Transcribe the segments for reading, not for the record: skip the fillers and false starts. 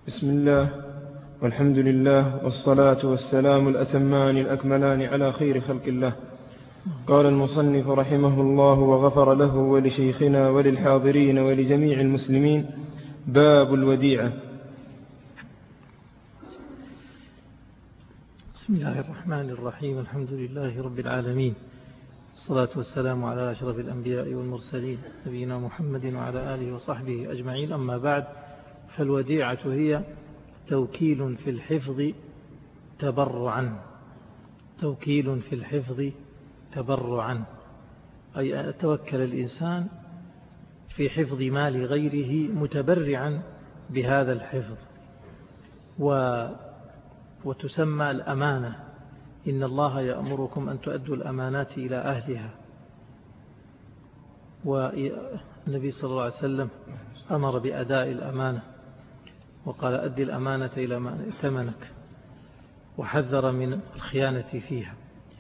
بسم الله والحمد لله والصلاة والسلام الأتمان الأكملان على خير خلق الله. قال المصنف رحمه الله وغفر له ولشيخنا وللحاضرين ولجميع المسلمين: باب الوديعة. بسم الله الرحمن الرحيم. الحمد لله رب العالمين، الصلاة والسلام على أشرف الأنبياء والمرسلين نبينا محمد وعلى آله وصحبه أجمعين. أما بعد، فالوديعة هي توكيل في الحفظ تبرعا. توكيل في الحفظ تبرعا، أي أتوكل الإنسان في حفظ مال غيره متبرعا بهذا الحفظ. وتسمى الأمانة: إن الله يأمركم أن تؤدوا الأمانات إلى أهلها. والنبي صلى الله عليه وسلم أمر بأداء الأمانة وقال: أد الأمانة إلى من ائتمنك، وحذر من الخيانة فيها.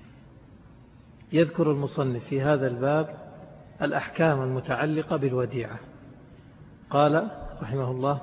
يذكر المصنف في هذا الباب الأحكام المتعلقة بالوديعة. قال رحمه الله: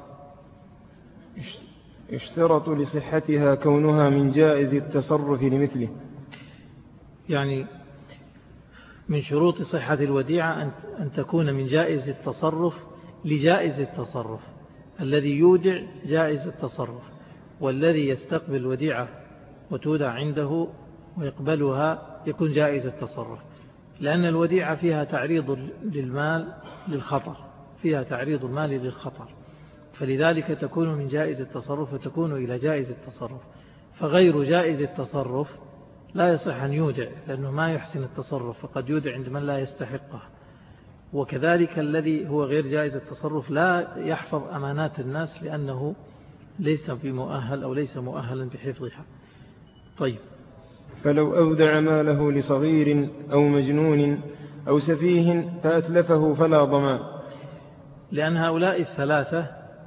اشترط لصحتها كونها من جائز التصرف لمثله. يعني من شروط صحة الوديعة أن تكون من جائز التصرف لجائز التصرف. الذي يودع جائز التصرف، والذي يستقبل الوديعة وتودع عنده ويقبلها يكون جائز التصرف، لأن الوديعة فيها تعريض للمال للخطر، فيها تعريض المال للخطر، فلذلك تكون من جائز التصرف وتكون إلى جائز التصرف. فغير جائز التصرف لا يصح أن يودع، لأنه ما يحسن التصرف، فقد يودع عند من لا يستحقه. وكذلك الذي هو غير جائز التصرف لا يحفظ أمانات الناس، لأنه ليس بمؤهل أو ليس مؤهلا بحفظها. طيب، فلو أودع ماله لصغير أو مجنون أو سفيه فأتلفه فلا ضمان، لأن هؤلاء الثلاثة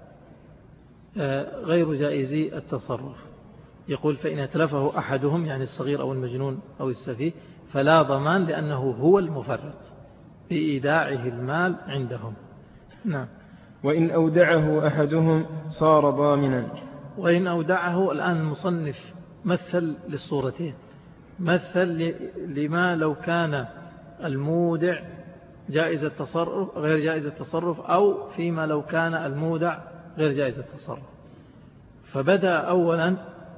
غير جائزي التصرف. يقول: فإن أتلفه أحدهم، يعني الصغير أو المجنون أو السفيه، فلا ضمان، لأنه هو المفرط بإيداعه المال عندهم. نعم. وإن أودعه أحدهم صار ضامنا. وإن أودعه، الآن المصنف مثل للصورتين، مثل لما لو كان المودع جائز التصرف غير جائز التصرف، أو فيما لو كان المودع غير جائز التصرف. فبدأ أولا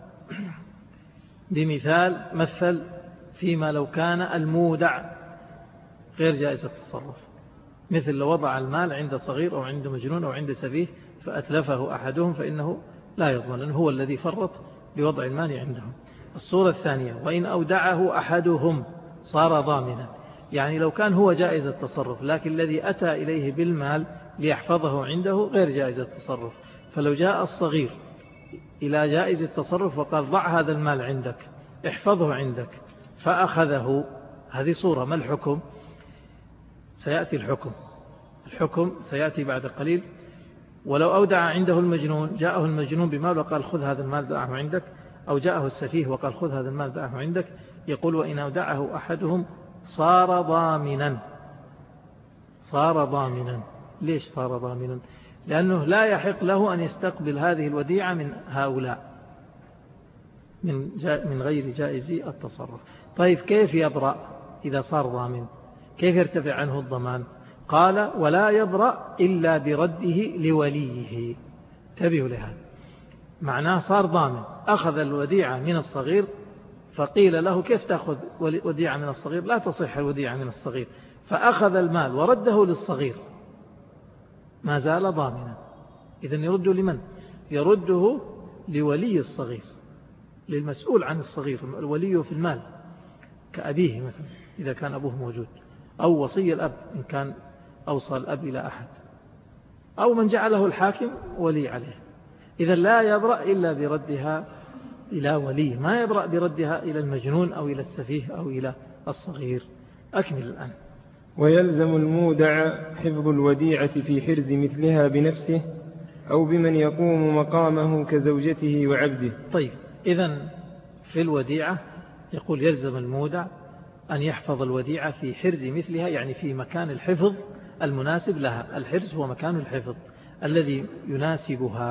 بمثال مثل فيما لو كان المودع غير جائز التصرف، مثل لو وضع المال عند صغير أو عند مجنون أو عند سفيه فأتلفه أحدهم، فإنه لا يضمن، لأنه هو الذي فرط بوضع المال عندهم. الصورة الثانية: وإن أودعه أحدهم صار ضامنا، يعني لو كان هو جائز التصرف، لكن الذي أتى إليه بالمال ليحفظه عنده غير جائز التصرف. فلو جاء الصغير إلى جائز التصرف وقال: ضع هذا المال عندك، احفظه عندك، فأخذه، هذه صورة. ما الحكم؟ سيأتي الحكم سيأتي بعد قليل. ولو أودع عنده المجنون، جاءه المجنون بمال وقال: خذ هذا المال دعه عندك، أو جاءه السفيه وقال: خذ هذا المال دعه عندك. يقول: وإن أودعه أحدهم صار ضامنا. صار ضامنا. ليش صار ضامنا؟ لأنه لا يحق له أن يستقبل هذه الوديعة من هؤلاء، من غير جائزي التصرف. طيب، كيف يبرأ إذا صار ضامن؟ كيف يرتفع عنه الضمان؟ قال: ولا يبرأ إلا برده لوليه. انتبهوا لهذا، معناه صار ضامن، أخذ الوديعة من الصغير، فقيل له: كيف تأخذ وديعة من الصغير؟ لا تصح الوديعة من الصغير. فأخذ المال ورده للصغير، ما زال ضامنا. إذن يرده لمن؟ يرده لولي الصغير، للمسؤول عن الصغير. الولي في المال كأبيه مثلا إذا كان أبوه موجود، أو وصي الأب إن كان أوصى الأب إلى أحد، أو من جعله الحاكم ولي عليه. إذن لا يبرأ إلا بردها إلى ولي، ما يبرأ بردها إلى المجنون أو إلى السفيه أو إلى الصغير. أكمل الآن. ويلزم المودع حفظ الوديعة في حرز مثلها بنفسه أو بمن يقوم مقامه كزوجته وعبده. طيب، إذن في الوديعة يقول: يلزم المودع أن يحفظ الوديعة في حرز مثلها، يعني في مكان الحفظ المناسب لها. الحرز هو مكان الحفظ الذي يناسبها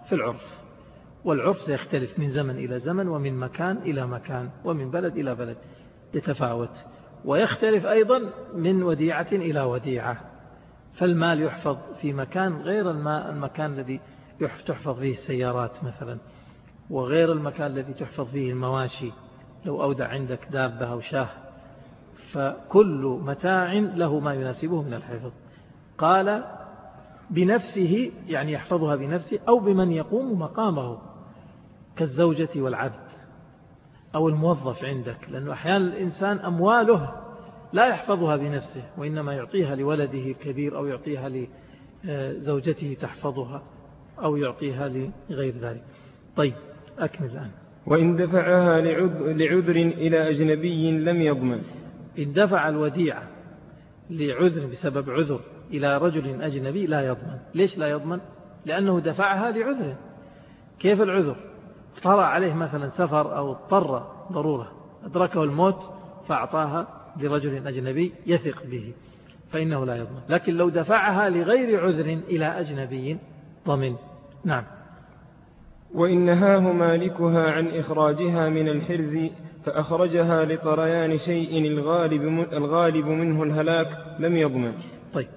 في العرف، والعرف سيختلف من زمن إلى زمن ومن مكان إلى مكان ومن بلد إلى بلد، يتفاوت، ويختلف أيضا من وديعة إلى وديعة. فالمال يحفظ في مكان غير المكان الذي تحفظ فيه السيارات مثلا، وغير المكان الذي تحفظ فيه المواشي لو أودع عندك دابة أو شاه، فكل متاع له ما يناسبه من الحفظ. قال بنفسه يعني يحفظها بنفسه أو بمن يقوم مقامه كالزوجة والعبد أو الموظف عندك، لأنه أحيانا الإنسان أمواله لا يحفظها بنفسه، وإنما يعطيها لولده الكبير أو يعطيها لزوجته تحفظها أو يعطيها لغير ذلك. طيب أكمل الآن. وإن دفعها لعذر إلى أجنبي لم يضمن. إن دفع الوديعة لعذر بسبب عذر إلى رجل أجنبي لا يضمن. ليش لا يضمن؟ لأنه دفعها لعذر. كيف العذر؟ طرأ عليه مثلا سفر أو اضطر ضرورة أدركه الموت فأعطاها لرجل أجنبي يثق به فإنه لا يضمن. لكن لو دفعها لغير عذر إلى أجنبي ضمن. نعم. وإن نهاه مالكها عن إخراجها من الحرز فأخرجها لطريان شيء الغالب منه الهلاك لم يضمن. طيب.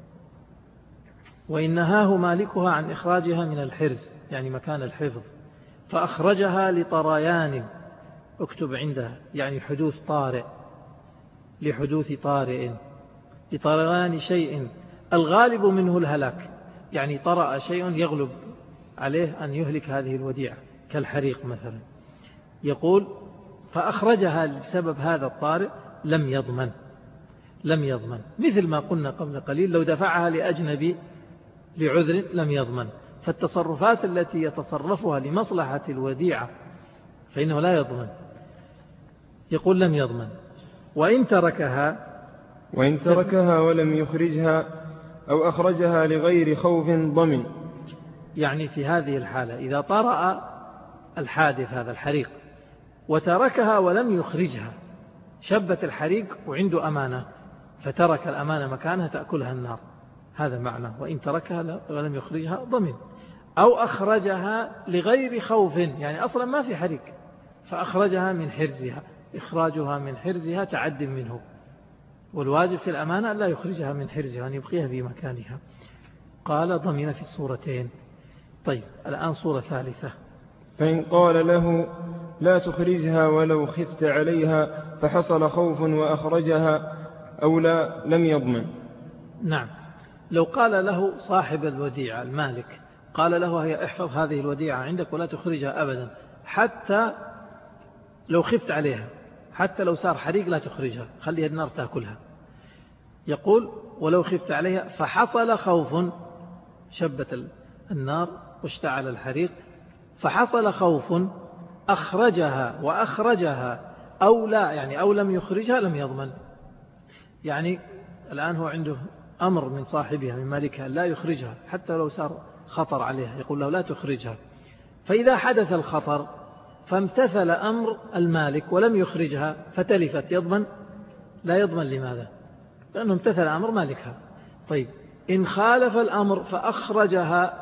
وإن نهاه مالكها عن إخراجها من الحرز يعني مكان الحفظ فأخرجها لطريان، اكتب عندها يعني حدوث طارئ، لحدوث طارئ، لطريان شيء الغالب منه الهلاك، يعني طرأ شيء يغلب عليه أن يهلك هذه الوديعة كالحريق مثلا. يقول فأخرجها بسبب هذا الطارئ لم يضمن. لم يضمن مثل ما قلنا قبل قليل لو دفعها لأجنبي لعذر لم يضمن. فالتصرفات التي يتصرفها لمصلحة الوديعة فإنه لا يضمن. يقول لم يضمن. وإن تركها ولم يخرجها أو أخرجها لغير خوف ضمن. يعني في هذه الحالة إذا طرأ الحادث هذا الحريق وتركها ولم يخرجها، شبت الحريق وعنده أمانة فترك الأمانة مكانها تأكلها النار، هذا معنى وإن تركها ولم يخرجها ضمن. أو أخرجها لغير خوف، يعني أصلا ما في حريق فأخرجها من حرزها، إخراجها من حرزها تعد منه، والواجب في الأمانة لا يخرجها من حرزها أن يبقيها في مكانها. قال ضمن في الصورتين. طيب الآن صورة ثالثة. فإن قال له لا تخرجها ولو خفت عليها فحصل خوف وأخرجها أو لا لم يضمن. نعم. لو قال له صاحب الوديعة المالك قال له هي احفظ هذه الوديعة عندك ولا تخرجها أبدا حتى لو خفت عليها، حتى لو صار حريق لا تخرجها خليها النار تأكلها. يقول ولو خفت عليها فحصل خوف، شبت النار واشتعل الحريق فحصل خوف أخرجها وأخرجها أو لا، يعني أو لم يخرجها لم يضمن. يعني الآن هو عنده أمر من صاحبها من مالكها لا يخرجها حتى لو صار خطر عليها، يقول له لا تخرجها. فإذا حدث الخطر فامتثل أمر المالك ولم يخرجها فتلفت، يضمن؟ لا يضمن. لماذا؟ لأنه امتثل أمر مالكها. طيب إن خالف الأمر فأخرجها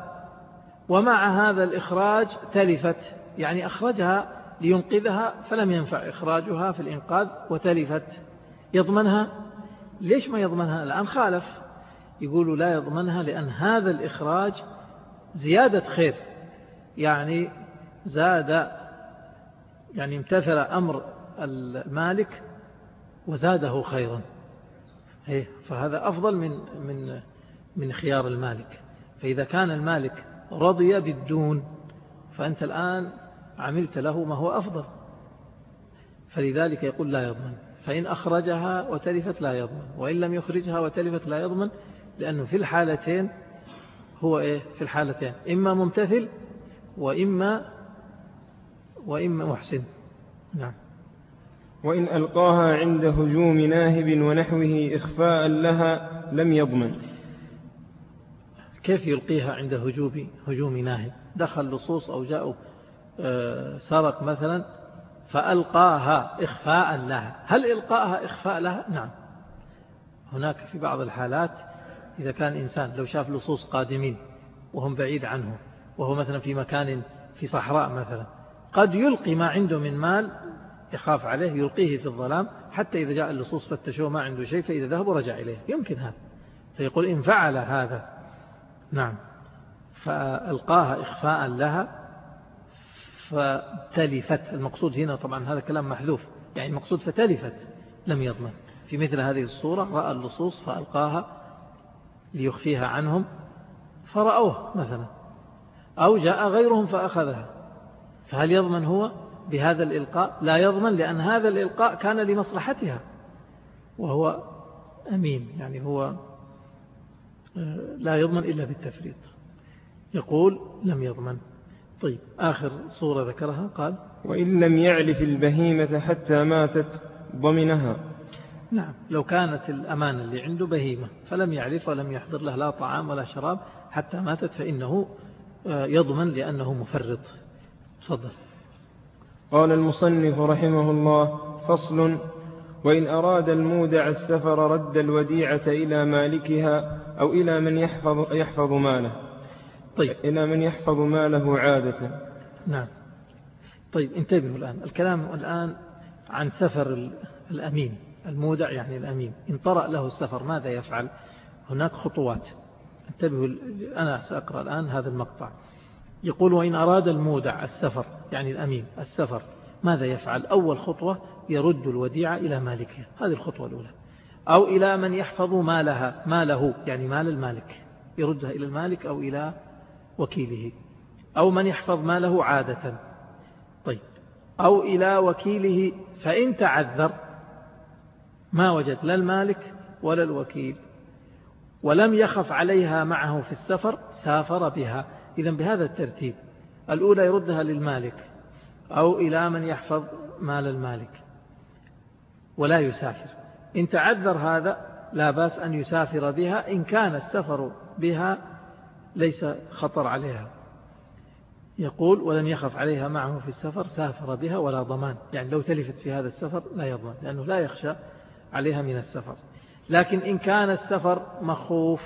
ومع هذا الإخراج تلفت، يعني أخرجها لينقذها فلم ينفع إخراجها في الإنقاذ وتلفت، يضمنها؟ ليش ما يضمنها؟ الآن خالف. يقولوا لا يضمنها لأن هذا الإخراج زيادة خير، يعني زاد، يعني امتثل أمر المالك وزاده خيرا، فهذا أفضل من خيار المالك. فإذا كان المالك رضي بالدون فأنت الآن عملت له ما هو أفضل، فلذلك يقول لا يضمن. فإن أخرجها وتلفت لا يضمن، وإن لم يخرجها وتلفت لا يضمن، لأنه في الحالتين هو في الحالتين إما ممتثل وإما محسن. نعم. وإن ألقاها عند هجوم ناهب ونحوه إخفاء لها لم يضمن. كيف يلقيها عند هجوم ناهب؟ دخل لصوص أو جاءوا سرق مثلا فألقاها إخفاء لها، هل إلقاها إخفاء لها؟ نعم. هناك في بعض الحالات إذا كان إنسان لو شاف لصوص قادمين وهم بعيد عنه وهو مثلا في مكان في صحراء مثلا، قد يلقي ما عنده من مال يخاف عليه، يلقيه في الظلام حتى إذا جاء اللصوص فتشوه ما عنده شيء، فإذا ذهبوا رجع إليه، يمكن هذا. فيقول إن فعل هذا نعم فألقاها إخفاء لها فتلفت، المقصود هنا طبعا هذا كلام محذوف، يعني المقصود فتلفت لم يضمن. في مثل هذه الصورة رأى اللصوص فألقاها ليخفيها عنهم فرأوه مثلا، أو جاء غيرهم فأخذها، فهل يضمن هو بهذا الإلقاء؟ لا يضمن، لأن هذا الإلقاء كان لمصلحتها وهو أمين، يعني هو لا يضمن إلا بالتفريط، يقول لم يضمن. طيب آخر صورة ذكرها قال وإن لم يعلف البهيمة حتى ماتت ضمنها. نعم، لو كانت الأمانة اللي عنده بهيمة فلم يعرف ولم يحضر له لا طعام ولا شراب حتى ماتت فإنه يضمن لأنه مفرط. تفضل. قال المصنف رحمه الله: فصل: وإن أراد المودع السفر رد الوديعة إلى مالكها أو إلى من يحفظ ماله. طيب. إلى من يحفظ ماله عادة. نعم. طيب انتبهوا الآن، الكلام الآن عن سفر الأمين المودع، يعني الأمين إن طرأ له السفر ماذا يفعل؟ هناك خطوات، انتبهوا. أنا سأقرأ الآن هذا المقطع. يقول: وإن أراد المودع السفر، يعني الأمين السفر، ماذا يفعل؟ أول خطوة يرد الوديعة إلى مالكها، هذه الخطوة الأولى، أو إلى من يحفظ ماله يعني مال المالك، يردها إلى المالك أو إلى وكيله، أو من يحفظ ماله عادة. طيب، أو إلى وكيله، فإن تعذر ما وجد لا المالك ولا الوكيل ولم يخف عليها معه في السفر سافر بها. إذن بهذا الترتيب: الأولى يردها للمالك أو إلى من يحفظ مال المالك ولا يسافر. إن تعذر هذا لا بأس أن يسافر بها إن كان السفر بها ليس خطر عليها. يقول: ولم يخف عليها معه في السفر سافر بها ولا ضمان، يعني لو تلفت في هذا السفر لا يضمن لأنه لا يخشى عليها من السفر. لكن إن كان السفر مخوف،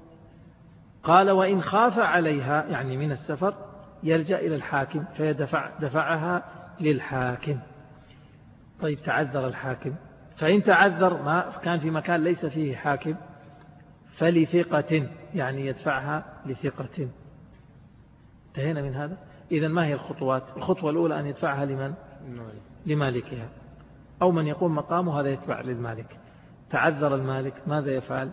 قال: وإن خاف عليها يعني من السفر يرجع إلى الحاكم فيدفعها للحاكم. طيب، تعذر الحاكم، فإن تعذر ما كان في مكان ليس فيه حاكم فلثقة، يعني يدفعها لثقة. انتهينا من هذا. إذن ما هي الخطوات؟ الخطوة الأولى أن يدفعها لمن؟ لمالكها أو من يقوم مقامه، هذا يتبع للمالك. تعذر المالك ماذا يفعل؟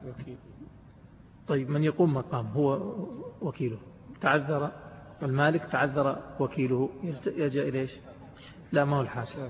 طيب، من يقوم مقام هو وكيله. تعذر المالك، تعذر وكيله، يلجأ إلى إيش؟ لا، ما هو الحاكم.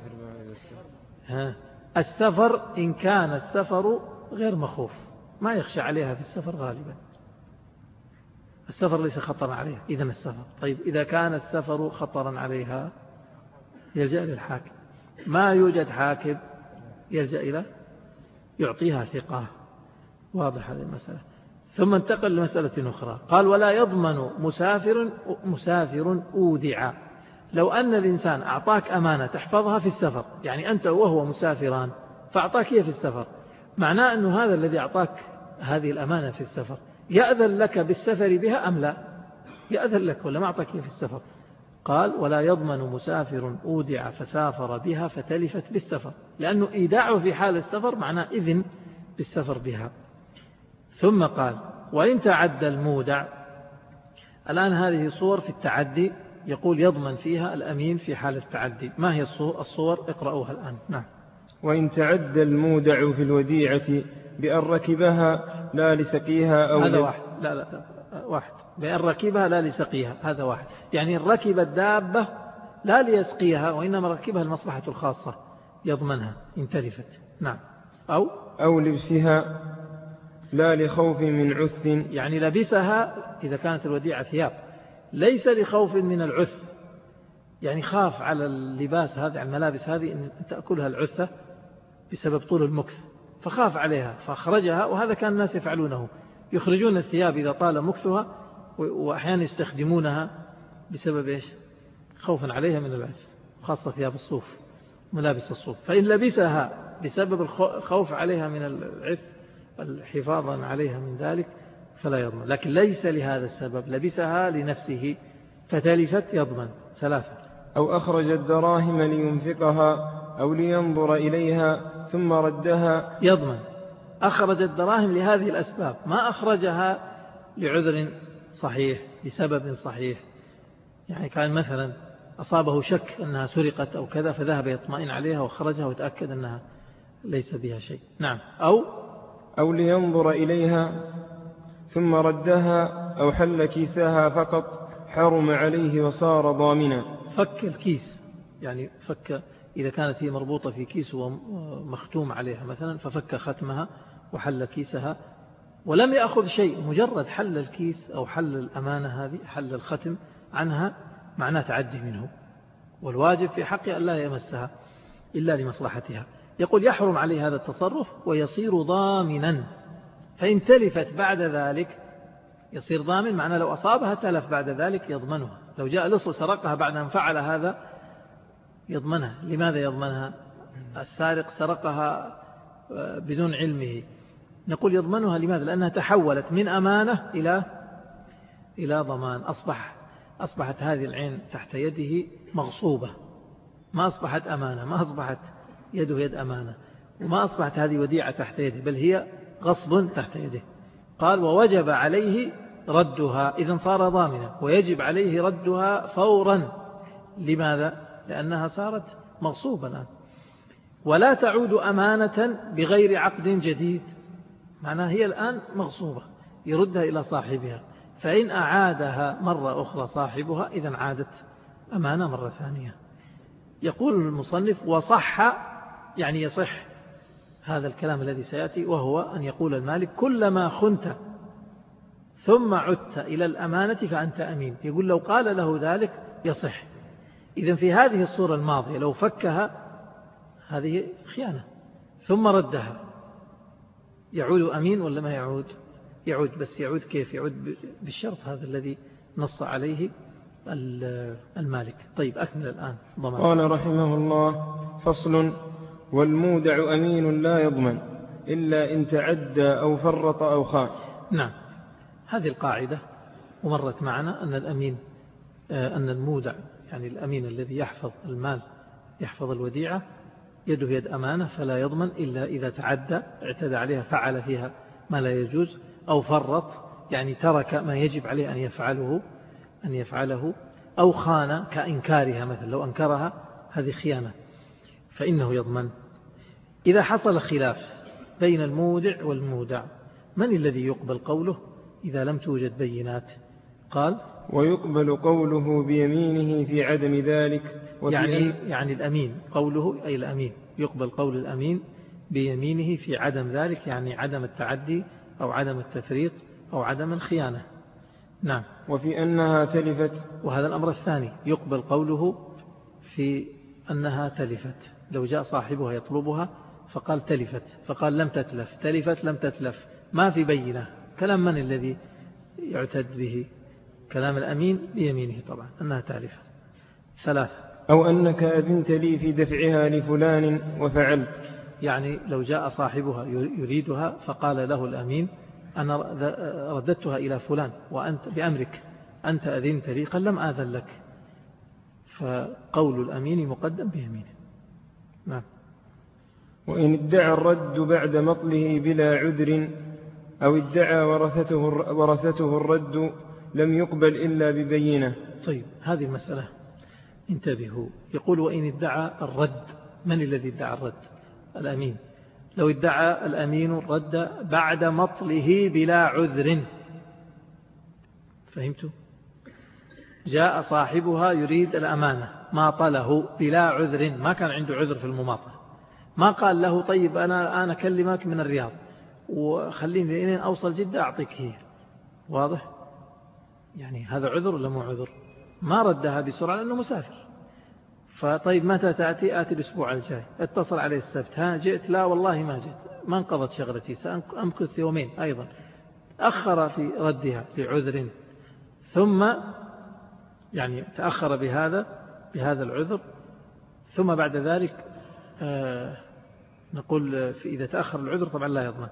السفر إن كان السفر غير مخوف، ما يخشى عليها في السفر غالبا، السفر ليس خطرا عليها، إذن السفر. طيب، إذا كان السفر خطرا عليها يلجأ للحاكم، ما يوجد حاكم يلجأ إلى يعطيها ثقة. واضح هذه المسألة. ثم انتقل لمسألة أخرى، قال: ولا يضمن مسافر أودع. لو أن الإنسان أعطاك أمانة تحفظها في السفر، يعني أنت وهو مسافران فأعطاك هي في السفر، معناه أن هذا الذي أعطاك هذه الأمانة في السفر يأذن لك بالسفر بها أم لا؟ يأذن لك ولا ما أعطاك هي في السفر؟ قال: ولا يضمن مسافر أودع فسافر بها فتلفت بالسفر، لأنه إيداعه في حال السفر معناه إذن بالسفر بها. ثم قال: وإن تعدى المودع. الآن هذه صور في التعدي، يقول يضمن فيها الأمين في حال التعدي. ما هي الصور؟ اقرأوها الآن. نعم. وإن تعدى المودع في الوديعة بأن ركبها لا لسقيها أو هذا واحد. لا واحد، بأن ركبها لا لسقيها، هذا واحد، يعني ركب الدابة لا ليسقيها وإنما ركبها المصلحة الخاصة يضمنها إن تلفت. نعم. أو لبسها لا لخوف من عث، يعني لبسها إذا كانت الوديعة ثياب ليس لخوف من العث، يعني خاف على اللباس هذه، على الملابس هذه أن تأكلها العثة بسبب طول المكث، فخاف عليها فأخرجها. وهذا كان الناس يفعلونه، يخرجون الثياب إذا طال مكثها، وأحيانا يستخدمونها بسبب إيش؟ خوفا عليها من العث، خاصة ثياب الصوف، ملابس الصوف. فإن لبسها بسبب الخوف عليها من العث، حفاظا عليها من ذلك، فلا يضمن. لكن ليس لهذا السبب، لبسها لنفسه فتلفت، يضمن. 3. أو أخرج الدراهم لينفقها أو لينظر إليها ثم ردها، يضمن. أخرج الدراهم لهذه الأسباب، ما أخرجها لعذر صحيح بسبب صحيح. يعني كان مثلا أصابه شك أنها سرقت أو كذا، فذهب يطمئن عليها وخرجها وتأكد أنها ليس بها شيء. نعم. أو لينظر إليها ثم ردها، أو حل كيسها فقط حرم عليه وصار ضامنا. فك الكيس، يعني فك إذا كانت هي مربوطة في كيس ومختوم عليها مثلا، ففك ختمها وحل كيسها ولم يأخذ شيء، مجرد حل الكيس أو حل الأمانة هذه، حل الختم عنها، معناه تعدي منه، والواجب في حقه أن لا يمسها إلا لمصلحتها. يقول يحرم عليه هذا التصرف ويصير ضامنا، فإن تلفت بعد ذلك يصير ضامن، معناه لو أصابها تلف بعد ذلك يضمنها. لو جاء لص سرقها بعد أن فعل هذا يضمنها. لماذا يضمنها؟ السارق سرقها بدون علمه، نقول يضمنها. لماذا؟ لأنها تحولت من أمانة إلى ضمان. أصبحت هذه العين تحت يده مغصوبة، ما أصبحت أمانة، ما أصبحت يده يد أمانة، وما أصبحت هذه وديعة تحت يده، بل هي غصب تحت يده. قال ووجب عليه ردها، إذن صار ضامنا ويجب عليه ردها فورا. لماذا؟ لأنها صارت مغصوبة الآن، ولا تعود أمانة بغير عقد جديد، معناها هي الآن مغصوبة، يردها إلى صاحبها. فإن أعادها مرة أخرى صاحبها إذن عادت أمانة مرة ثانية. يقول المصنف وصح، يعني يصح هذا الكلام الذي سيأتي، وهو أن يقول المالك كلما خنت ثم عدت إلى الأمانة فأنت أمين. يقول لو قال له ذلك يصح. إذن في هذه الصورة الماضية لو فكها هذه خيانة ثم ردها، يعود أمين ولا ما يعود؟ يعود. بس يعود كيف؟ يعود بالشرط هذا الذي نص عليه المالك. طيب أكمل الآن ضمان. قال رحمه الله فصل: والمودع أمين لا يضمن إلا إن تعدى أو فرط أو خان. نعم، هذه القاعدة ومرت معنا أن الأمين، أن المودع يعني الأمين الذي يحفظ المال، يحفظ الوديعة، يده يد أمانة، فلا يضمن إلا إذا تعدى، اعتدى عليها، فعل فيها ما لا يجوز، أو فرط يعني ترك ما يجب عليه أن يفعله، أو خان كإنكارها، مثلا لو أنكرها هذه خيانة، فإنه يضمن. إذا حصل خلاف بين المودع والمودع، من الذي يقبل قوله إذا لم توجد بينات؟ قال ويقبل قوله بيمينه في عدم ذلك. يعني الأمين قوله، أي الأمين يقبل قول الأمين بيمينه في عدم ذلك، يعني عدم التعدي أو عدم التفريط أو عدم الخيانة. نعم. وفي أنها تلفت، وهذا الأمر الثاني، يقبل قوله في أنها تلفت. لو جاء صاحبها يطلبها فقال تلفت، فقال لم تتلف، تلفت لم تتلف، ما في بينة. كلام من الذي يعتد به؟ كلام الأمين بيمينه طبعا أنها تالفة. 3. أو أنك أذنت لي في دفعها لفلان وفعلت، يعني لو جاء صاحبها يريدها فقال له الأمين أنا رددتها إلى فلان وأنت بأمرك، أنت أذنت لي، قال لم آذن لك، فقول الأمين مقدم بيمينه. نعم. وإن ادعى الرد بعد مطله بلا عذر، أو ادعى ورثته الرد، لم يقبل إلا ببينة. طيب هذه المسألة انتبهوا. يقول وإن ادعى الرد، من الذي ادعى الرد؟ الأمين. لو ادعى الأمين الرد بعد مطله بلا عذر، فهمتوا؟ جاء صاحبها يريد الأمانة، ماطله بلا عذر، ما كان عنده عذر في المماطلة، ما قال له طيب أنا أكلمك من الرياض وخليني لين أوصل جدة أعطيك هي، واضح؟ يعني هذا عذر ولا مو عذر؟ ما ردها بسرعة لأنه مسافر. فطيب متى تأتي؟ آتي الأسبوع الجاي. اتصل عليه السبت، ها جئت؟ لا والله ما جئت، ما انقضت شغلتي، سأمكث يومين أيضا. أخر في ردها لعذر، ثم يعني تأخر بهذا العذر، ثم بعد ذلك نقول إذا تأخر العذر طبعا لا يضمن.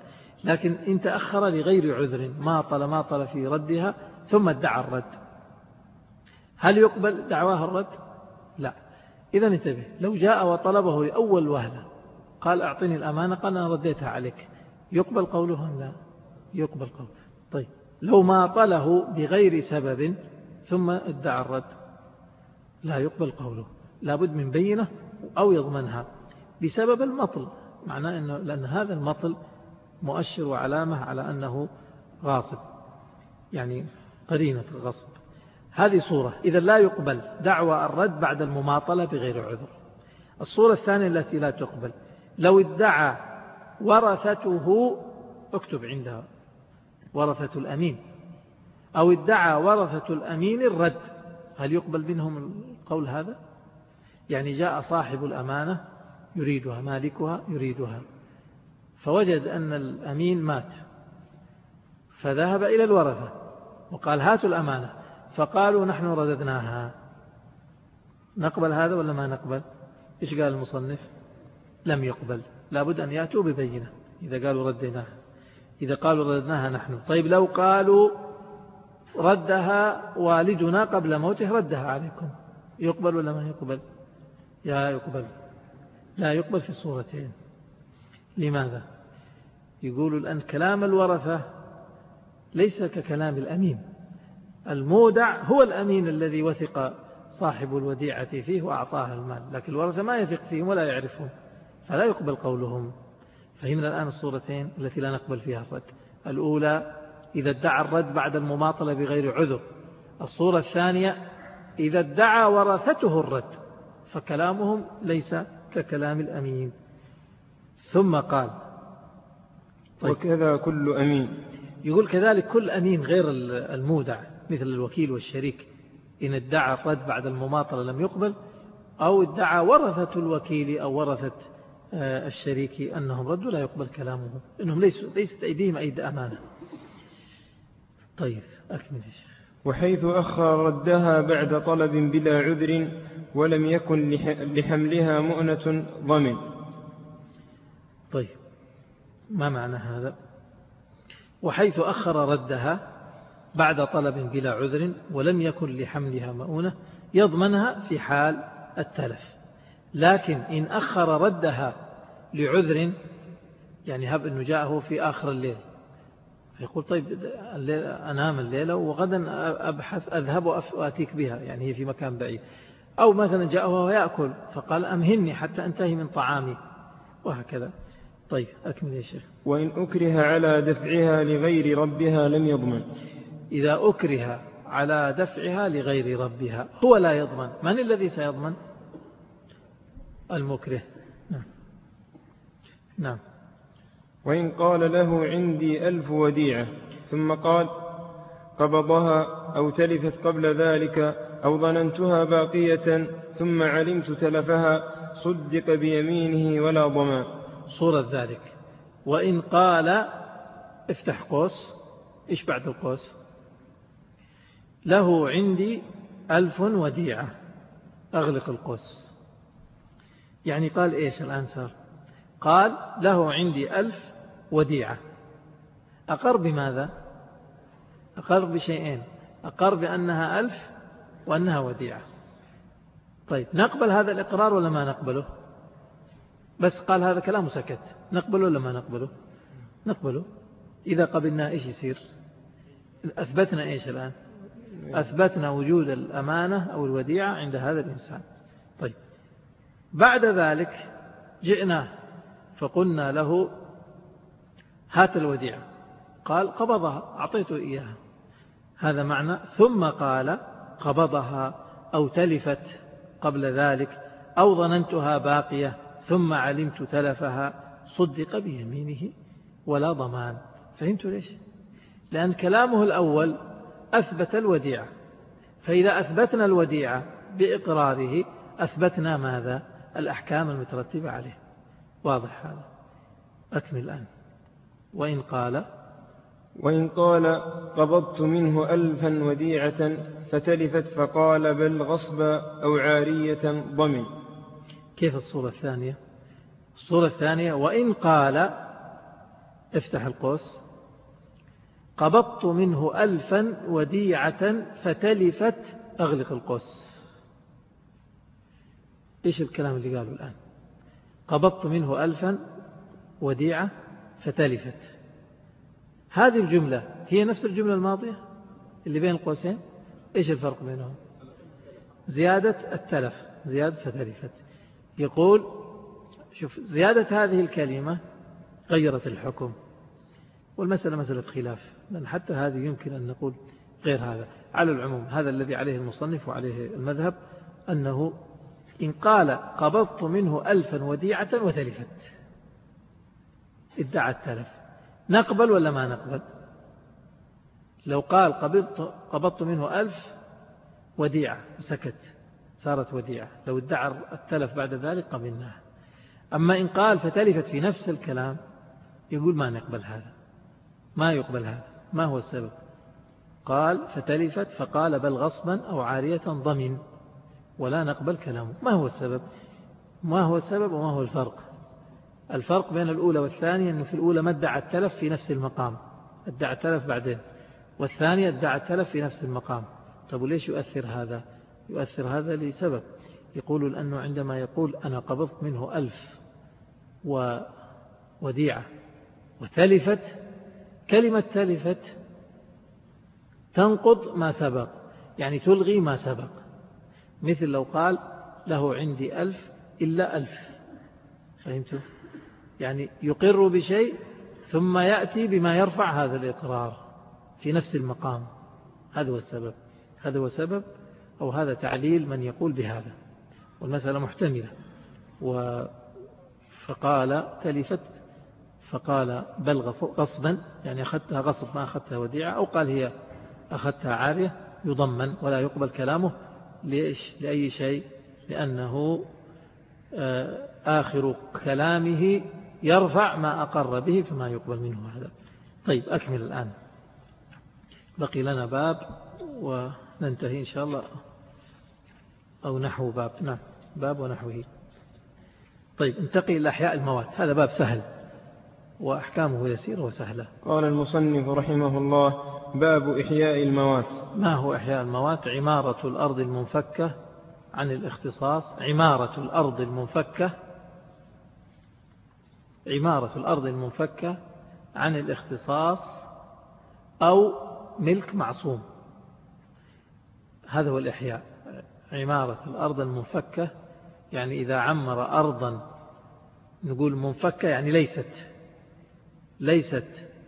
لكن إن تأخر لغير عذر ما طل في ردها ثم ادعى الرد، هل يقبل دعواه الرد؟ لا. إذا انتبه، لو جاء وطلبه لأول وهلة قال أعطني الأمانة، قال أنا رديتها عليك، يقبل قوله أم لا؟ يقبل قوله. طيب لو ما طله بغير سبب ثم ادعى الرد لا يقبل قوله، لابد من بينة أو يضمنها بسبب المطل، معناه أنه لأن هذا المطل مؤشر وعلامة على أنه غاصب، يعني قرينة الغصب. هذه صورة، إذا لا يقبل دعوى الرد بعد المماطلة بغير عذر. الصورة الثانية التي لا تقبل لو ادعى ورثته، اكتب عندها ورثة الأمين، أو ادعى ورثة الأمين الرد، هل يقبل منهم القول هذا؟ يعني جاء صاحب الأمانة يريدها، مالكها يريدها، فوجد أن الأمين مات، فذهب إلى الورثة وقال هاتوا الأمانة، فقالوا نحن رددناها، نقبل هذا ولا ما نقبل؟ إيش قال المصنف؟ لم يقبل، لابد أن يأتوا ببينة. إذا قالوا رددناها، إذا قالوا رددناها نحن. طيب لو قالوا ردها والدنا قبل موته ردها عليكم، يقبل ولا ما يقبل؟ يا يقبل. لا يقبل في الصورتين. لماذا؟ يقولوا الآن كلام الورثة ليس ككلام الأمين، المودع هو الأمين الذي وثق صاحب الوديعة فيه وأعطاها المال، لكن الورثة ما يثق فيهم ولا يعرفهم، فلا يقبل قولهم. فهمنا الآن الصورتين التي لا نقبل فيها الرد. الأولى إذا ادعى الرد بعد المماطلة بغير عذر. الصورة الثانية إذا ادعى ورثته الرد، فكلامهم ليس ككلام الأمين. ثم قال طيب وكذا كل أمين، يقول كذلك كل أمين غير المودع مثل الوكيل والشريك، إن ادعى الرد بعد المماطلة لم يقبل، أو ادعى ورثة الوكيل أو ورثة الشريك أنهم ردوا لا يقبل كلامهم، إنهم ليست أيديهم أيدي أمانة. طيب أكمل يا شيخ. وحيث أخر ردها بعد طلب بلا عذر ولم يكن لحملها مؤنة ضمن. طيب ما معنى هذا؟ وحيث أخر ردها بعد طلب بلا عذر ولم يكن لحملها مؤونة يضمنها في حال التلف، لكن إن أخر ردها لعذر، يعني هب أنه جاءه في آخر الليل فيقول طيب أنام الليلة وغدا أبحث أذهب وأتيك بها، يعني هي في مكان بعيد، أو مثلا جاءه وهو يأكل فقال أمهني حتى أنتهي من طعامي، وهكذا. طيب أكمل يا شيخ. وإن أكره على دفعها لغير ربها لم يضمن. إذا أكره على دفعها لغير ربها هو لا يضمن، من الذي سيضمن؟ المكره. نعم. وإن قال له عندي 1000 وديعة ثم قال قبضها أو تلفت قبل ذلك أو ظننتها باقية ثم علمت تلفها صدق بيمينه ولا ضمان. صورة ذلك وإن قال، افتح قوس، إيش بعد القوس؟ له عندي 1000 وديعة، أغلق القوس. يعني قال إيش الآن صار؟ قال له عندي 1000 وديعة، أقر بماذا؟ أقر بشيئين، أقر بأنها 1000 وأنها وديعة. طيب نقبل هذا الإقرار ولا ما نقبله؟ بس قال هذا كلام سكت، نقبله ولا ما نقبله؟ نقبله. إذا قبلنا إيش يصير؟ أثبتنا إيش الآن؟ أثبتنا وجود الأمانة أو الوديعة عند هذا الإنسان. طيب بعد ذلك جئنا فقلنا له هات الوديعة، قال قبضها، أعطيته إياها، هذا معنى ثم قال قبضها أو تلفت قبل ذلك أو ظننتها باقية ثم علمت تلفها صدق بيمينه ولا ضمان. فهمتوا ليش؟ لأن كلامه الأول أثبت الوديعة، فإذا أثبتنا الوديعة بإقراره أثبتنا ماذا؟ الأحكام المترتبة عليه. واضح هذا؟ أكمل الآن. وإن قال قبضت منه 1000 وديعة فتلفت فقال بل غصب أو عارية ضمن. كيف الصورة الثانية؟ الصورة الثانية وإن قال افتح القوس. قبضت منه 1000 وديعة فتلفت. أغلق القوس. إيش الكلام اللي قاله الآن؟ قبضت منه 1000 وديعة فتلفت. هذه الجملة هي نفس الجملة الماضية اللي بين القوسين. إيش الفرق بينهم؟ زيادة التلف، زيادة فتلفت. يقول شوف، زيادة هذه الكلمة غيرت الحكم، والمسألة مسألة خلاف، لأن حتى هذه يمكن أن نقول غير هذا. على العموم هذا الذي عليه المصنف وعليه المذهب، أنه إن قال قبضت منه 1000 وديعة وتلفت، ادعى التلف، نقبل ولا ما نقبل؟ لو قال قبضت منه 1000 وديعة وسكت صارت وديعة، لو ادعى التلف بعد ذلك قبلناه. أما إن قال فتلفت في نفس الكلام، يقول ما نقبل هذا، ما يقبل هذا. ما هو السبب؟ قال فتلفت فقال بل غصبا أو عارية ضمن، ولا نقبل كلامه. ما هو السبب؟ ما هو السبب وما هو الفرق؟ الفرق بين الأولى والثانية أنه في الأولى ما ادعى التلف في نفس المقام، ادعى التلف بعدين، والثانية ادعى التلف في نفس المقام. طب وليش يؤثر هذا؟ يؤثر هذا لسبب. يقول لأنه عندما يقول أنا قبضت منه 1000 وديعة وتلفت، كلمة تلفت تنقض ما سبق، يعني تلغي ما سبق. مثل لو قال له عندي 1000 إلا 1000، فهمتوا؟ يعني يقر بشيء ثم يأتي بما يرفع هذا الإقرار في نفس المقام. هذا هو السبب، هذا هو سبب، أو هذا تعليل من يقول بهذا، والمسألة محتملة. فقال تلفت فقال بل غصبا، يعني أخذتها غصب ما أخذتها وديعة، أو قال هي أخذتها عارية، يضمن ولا يقبل كلامه. ليش؟ لأي شيء؟ لأنه آخر كلامه يرفع ما أقر به، فما يقبل منه هذا. طيب أكمل الآن، بقي لنا باب وننتهي إن شاء الله، أو نحو باب. نعم، باب ونحوه. طيب انتقي إلى أحياء الموات. هذا باب سهل وأحكامه يسيرة وسهلة. قال المصنف رحمه الله: باب إحياء الموات. ما هو إحياء الموات؟ عمارة الأرض المنفكة عن الاختصاص، عمارة الأرض المنفكة عن الاختصاص أو ملك معصوم. هذا هو الإحياء، عمارة الأرض المنفكة. يعني إذا عمر أرضا، نقول منفكة يعني ليست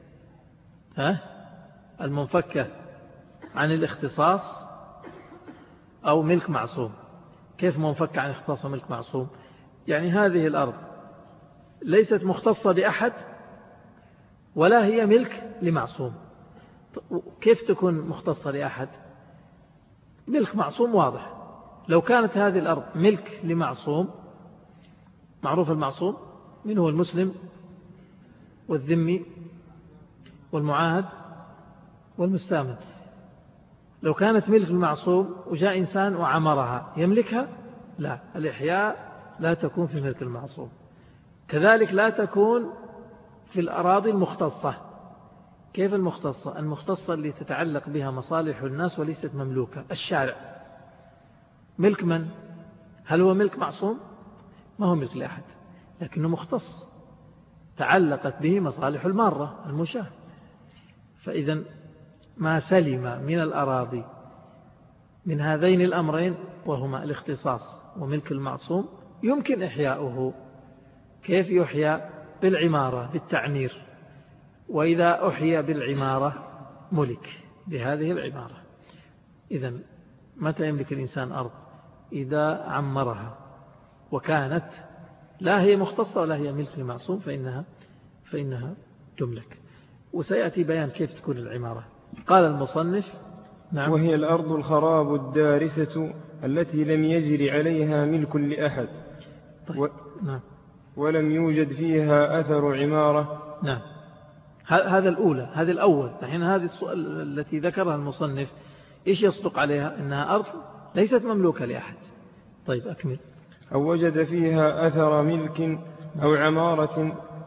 المنفكة عن الاختصاص أو ملك معصوم. كيف منفكة عن الاختصاص وملك معصوم؟ يعني هذه الأرض ليست مختصة بأحد ولا هي ملك لمعصوم. كيف تكون مختصة لأحد؟ ملك معصوم واضح. لو كانت هذه الأرض ملك لمعصوم، معروف المعصوم من هو؟ المسلم والذمي والمعاهد والمستامن. لو كانت ملك المعصوم وجاء إنسان وعمرها، يملكها؟ لا، الإحياء لا تكون في ملك المعصوم. كذلك لا تكون في الأراضي المختصة. كيف المختصة؟ المختصة اللي تتعلق بها مصالح الناس وليست مملوكة. الشارع ملك من؟ هل هو ملك معصوم؟ ما هو ملك لأحد، لكنه مختص، تعلقت به مصالح المارة المشاة. فإذا ما سلم من الأراضي من هذين الأمرين، وهما الاختصاص وملك المعصوم، يمكن إحياؤه. كيف يحيى؟ بالعمارة، بالتعمير. وإذا أحيى بالعمارة ملك بهذه العمارة. إذا متى يملك الإنسان أرض؟ إذا عمرها وكانت لا هي مختصة ولا هي ملك المعصوم، فإنها تملك. وسيأتي بيان كيف تكون العمارة. قال المصنف: نعم. وهي الأرض الخراب الدارسة التي لم يجري عليها ملك لأحد. طيب. نعم. ولم يوجد فيها أثر عمارة. نعم، هذا الأولى، هذا الأول. الحين هذه السؤال التي ذكرها المصنف إيش يصدق عليها؟ إنها أرض ليست مملوكة لأحد. طيب أكمل. أو وجد فيها أثر ملك أو عمارة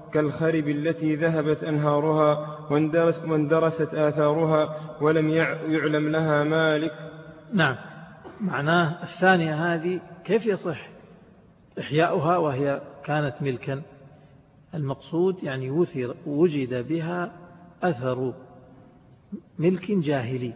كالخرب التي ذهبت أنهارها واندرست آثارها ولم يعلم لها مالك. نعم، معناه الثانية هذه كيف يصح إحياؤها وهي كانت ملكا؟ المقصود يعني وجد بها أثر ملك جاهلي.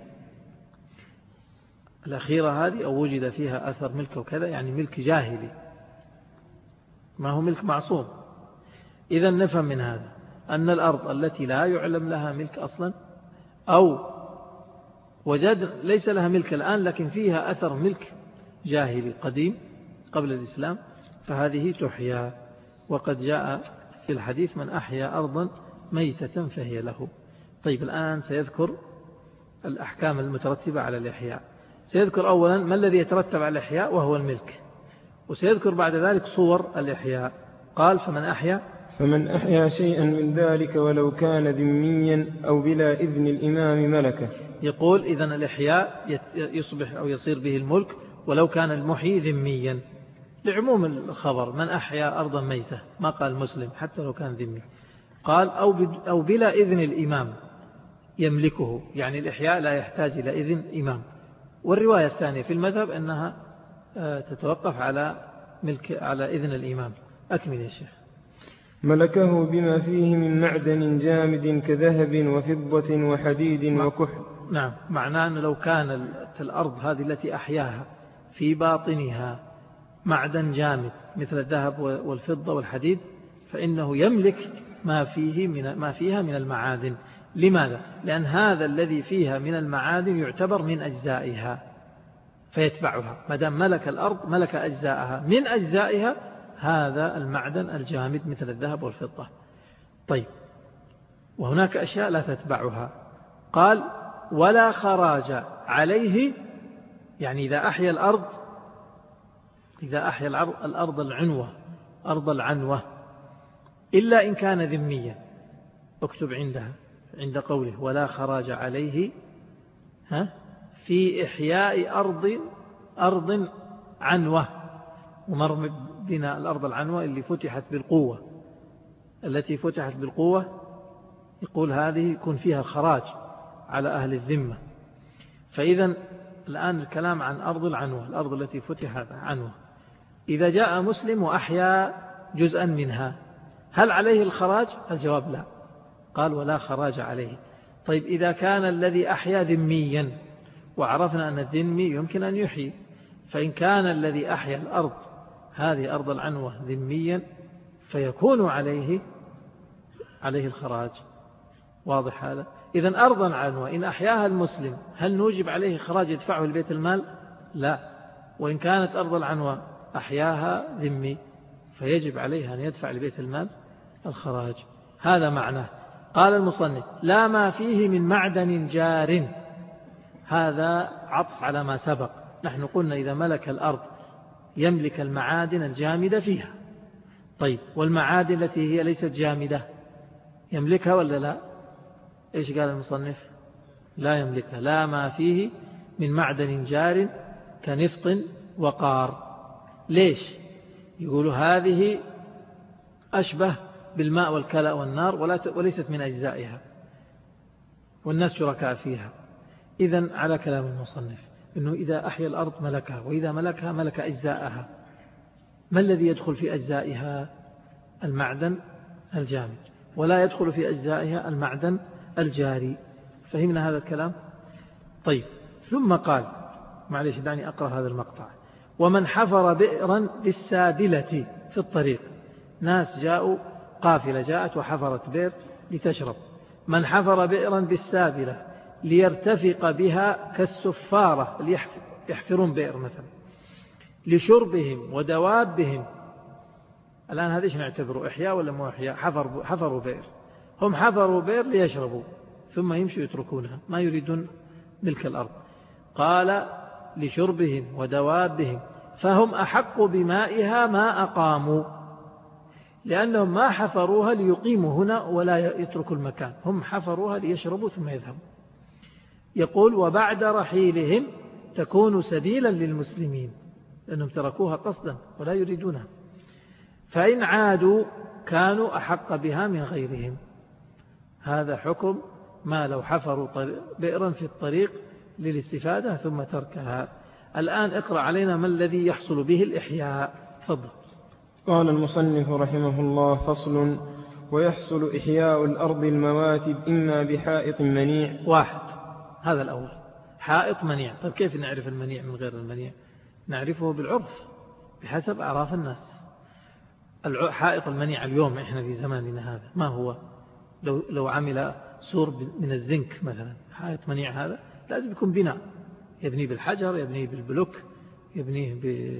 الأخيرة هذه أو وجد فيها أثر ملك وكذا يعني ملك جاهلي، ما هو ملك معصوم. إذا نفهم من هذا أن الأرض التي لا يعلم لها ملك أصلا أو وجد ليس لها ملك الآن لكن فيها أثر ملك جاهلي قديم قبل الإسلام فهذه تحيا. وقد جاء في الحديث من أحيا أرضا ميتة فهي له. طيب الآن سيذكر الأحكام المترتبة على الإحياء. سيذكر أولا ما الذي يترتب على الإحياء وهو الملك، وسيذكر بعد ذلك صور الإحياء. قال فمن أحيا شيئا من ذلك ولو كان ذميا أو بلا إذن الإمام ملكه. يقول إذن الإحياء يصبح أو يصير به الملك ولو كان المحيي ذميا، لعموم الخبر من أحيا أرضا ميتة، ما قال مسلم حتى لو كان ذمي. قال أو بلا إذن الإمام يملكه، يعني الإحياء لا يحتاج إلى إذن إمام. والرواية الثانية في المذهب أنها تتوقف على إذن الإمام. أكمل يا شيخ. ملكه بما فيه من معدن جامد كذهب وفضة وحديد وكحل. نعم، معناه أن لو كان الأرض هذه التي أحياها في باطنها معدن جامد مثل الذهب والفضة والحديد فإنه يملك ما فيها من المعادن. لماذا؟ لأن هذا الذي فيها من المعادن يعتبر من أجزائها فيتبعها، ما دام ملك الأرض ملك أجزائها، من أجزائها هذا المعدن الجامد مثل الذهب والفضة. طيب، وهناك أشياء لا تتبعها. قال ولا خراج عليه، يعني إذا أحيا الأرض العنوة أرض العنوة إلا إن كان ذميا. اكتب عند قوله ولا خراج عليه في إحياء أرض عنوة. ومر بنا الأرض العنوة اللي فتحت بالقوة، التي فتحت بالقوة يقول هذه يكون فيها الخراج على أهل الذمة. فإذا الآن الكلام عن أرض العنوة، الأرض التي فتحت عنوة. إذا جاء مسلم وأحيا جزءا منها هل عليه الخراج؟ الجواب لا. قال ولا خراج عليه. طيب إذا كان الذي أحيا ذميا، وعرفنا أن الذمي يمكن أن يحيي، فإن كان الذي أحيا الأرض هذه أرض العنوة ذميا فيكون عليه الخراج. واضح هذا؟ إذن أرض العنوة إن أحياها المسلم هل نوجب عليه خراج يدفعه لبيت المال؟ لا. وإن كانت أرض العنوة أحياها ذمي فيجب عليه أن يدفع لبيت المال الخراج. هذا معناه. قال المصنف لا ما فيه من معدن جار. هذا عطف على ما سبق. نحن قلنا إذا ملك الأرض يملك المعادن الجامدة فيها. طيب والمعادن التي هي ليست جامدة يملكها ولا لا؟ إيش قال المصنف؟ لا يملكها. لا ما فيه من معدن جار كنفط وقار. ليش؟ يقولوا هذه أشبه بالماء والكلاء والنار وليست من أجزائها والناس شركاء فيها. إذن على كلام المصنف أنه إذا أحيا الأرض ملكها، وإذا ملكها ملك أجزائها. ما الذي يدخل في أجزائها؟ المعدن الجامد، ولا يدخل في أجزائها المعدن الجاري. فهمنا هذا الكلام؟ طيب ثم قال معليش دعني أقرأ هذا المقطع. ومن حفر بئرا بالسابلة في الطريق، ناس جاءوا قافلة جاءت وحفرت بئر لتشرب. من حفر بئرا بالسابلة ليرتفق بها كالسفارة اللي يحفرون بئر مثلا لشربهم ودوابهم. الآن هذا إيش نعتبره؟ إحياء ولا مو إحياء؟ حفروا بئر، هم حفروا بئر ليشربوا ثم يمشوا يتركونها، ما يريدون ملك الأرض. قال لشربهم ودوابهم فهم أحق بمائها ما أقاموا، لأنهم ما حفروها ليقيموا هنا ولا يتركوا المكان، هم حفروها ليشربوا ثم يذهبوا. يقول وبعد رحيلهم تكون سبيلا للمسلمين، لأنهم تركوها قصدا ولا يريدونها. فإن عادوا كانوا أحق بها من غيرهم. هذا حكم ما لو حفروا بئرا في الطريق للاستفادة ثم تركها. الآن اقرأ علينا ما الذي يحصل به الإحياء. تفضل. قال المصنف رحمه الله: فصل: ويحصل إحياء الأرض الموات إما بحائط منيع. واحد، هذا الأول، حائط منيع. طيب كيف نعرف المنيع من غير المنيع؟ نعرفه بالعرف بحسب أعراف الناس. حائط المنيع اليوم إحنا في زماننا هذا ما هو؟ لو عمل سور من الزنك مثلا، حائط منيع هذا لازم يكون بناء، يبنيه بالحجر، يبنيه بالبلوك، يبنيه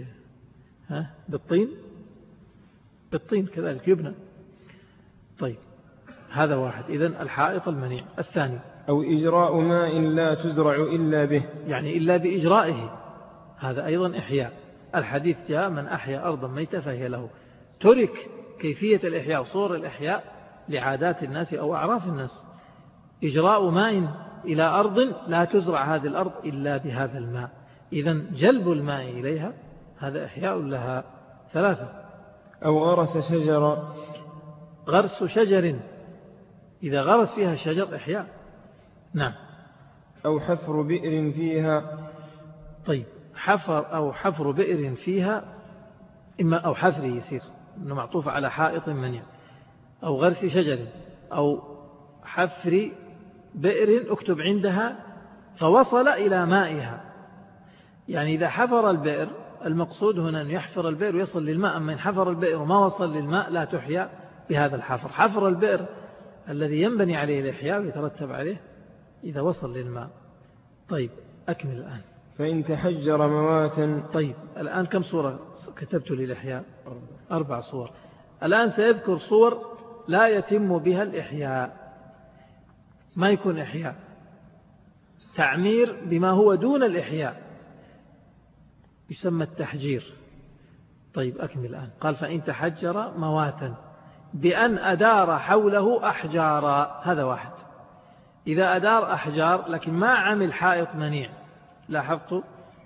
بالطين كذلك يبنى. طيب هذا واحد. إذن الحائط المنيع. الثاني: أو إجراء ماء لا تزرع إلا به، يعني إلا بإجرائه، هذا أيضا إحياء. الحديث جاء: من أحيا أرضا ميتة فهي له. ترك كيفية الإحياء وصور الإحياء لعادات الناس أو أعراف الناس. إجراء ماء إلى أرض لا تزرع هذه الأرض إلا بهذا الماء. إذن جلب الماء إليها هذا إحياء لها. ثلاثة: أو غرس شجرا. غرس شجر، إذا غرس فيها الشجر إحياء. نعم. أو حفر بئر فيها. طيب حفر بئر فيها، إما أو حفر يصير إنه معطوف على حائط منيع، أو غرس شجر، أو حفر بئر اكتب عندها فوصل إلى مائها. يعني إذا حفر البئر، المقصود هنا أن يحفر البئر ويصل للماء. أما إن حفر البئر وما وصل للماء لا تحيا بهذا الحفر. حفر البئر الذي ينبني عليه الإحياء ويترتب عليه إذا وصل للماء. طيب أكمل الآن. فإن تحجر مواتا. طيب الآن كم صورة كتبت للإحياء؟ 4 صور. الآن سيذكر صور لا يتم بها الإحياء، ما يكون إحياء، تعمير بما هو دون الإحياء يسمى التحجير. طيب أكمل الآن. قال: فإن تحجر مواتا بأن أدار حوله أحجارا. هذا واحد. إذا أدار أحجار لكن ما عمل حائط منيع، لاحظتوا؟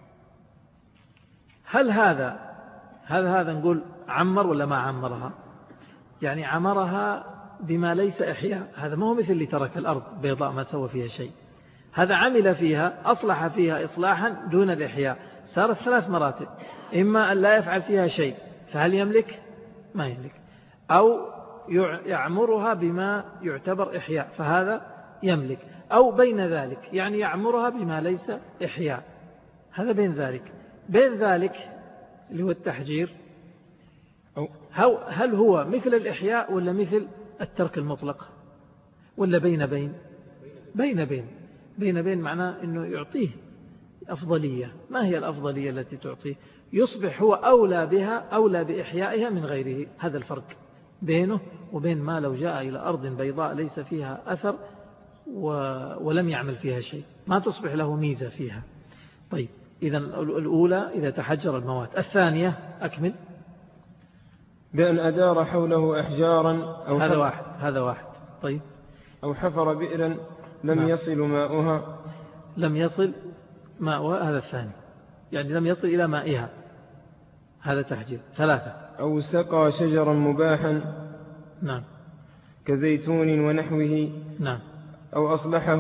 هل هذا نقول عمر ولا ما عمرها؟ يعني عمرها بما ليس إحياء. هذا ما هو مثل اللي ترك الأرض بيضاء ما سوى فيها شيء. هذا عمل فيها، أصلح فيها إصلاحا دون الإحياء. صارت 3 مراتب: إما أن لا يفعل فيها شيء فهل يملك؟ ما يملك. أو يعمرها بما يعتبر إحياء فهذا يملك. أو بين ذلك، يعني يعمرها بما ليس إحياء، هذا بين ذلك اللي هو التحجير. هل هو مثل الإحياء ولا مثل الترك المطلق ولا بين معناه أنه يعطيه أفضلية. ما هي الأفضلية التي تعطيه؟ يصبح هو أولى بإحيائها من غيره. هذا الفرق بينه وبين ما لو جاء إلى أرض بيضاء ليس فيها أثر ولم يعمل فيها شيء، ما تصبح له ميزة فيها. طيب إذن الأولى إذا تحجر الموات. الثانية أكمل. بأن أدار حوله أحجارا. أو هذا واحد. طيب. أو حفر بئرا لم يصل ماؤها. هذا الثاني، يعني لم يصل إلى مائها، هذا تحجير. 3. أو سقى شجرا مباحا. نعم. كزيتون ونحوه. نعم. أو أصلحه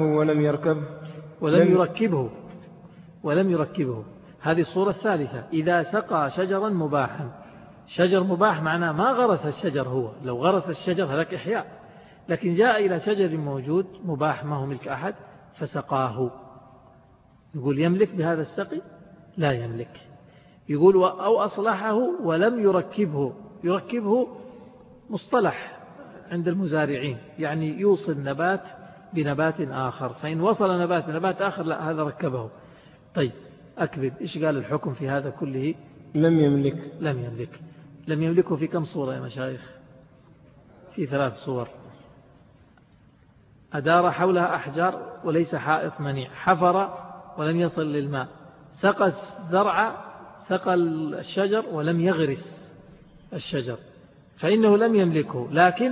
ولم يركبه. هذه الصورة الثالثة. إذا سقى شجرا مباحا. شجر مباح معناه ما غرس الشجر هو، لو غرس الشجر هذاك إحياء، لكن جاء إلى شجر موجود مباح ما هو ملك أحد فسقاه. يقول يملك بهذا السقي؟ لا يملك. يقول أو أصلحه ولم يركبه مصطلح عند المزارعين، يعني يوصل نبات بنبات آخر، فإن وصل نبات بنبات آخر لا هذا ركبه. طيب أكذب. إيش قال الحكم في هذا كله؟ لم يملكه في كم صورة يا مشايخ؟ في 3 صور. أدار حولها أحجار وليس حائط منيع، حفر ولم يصل للماء، سقى الشجر ولم يغرس الشجر، فإنه لم يملكه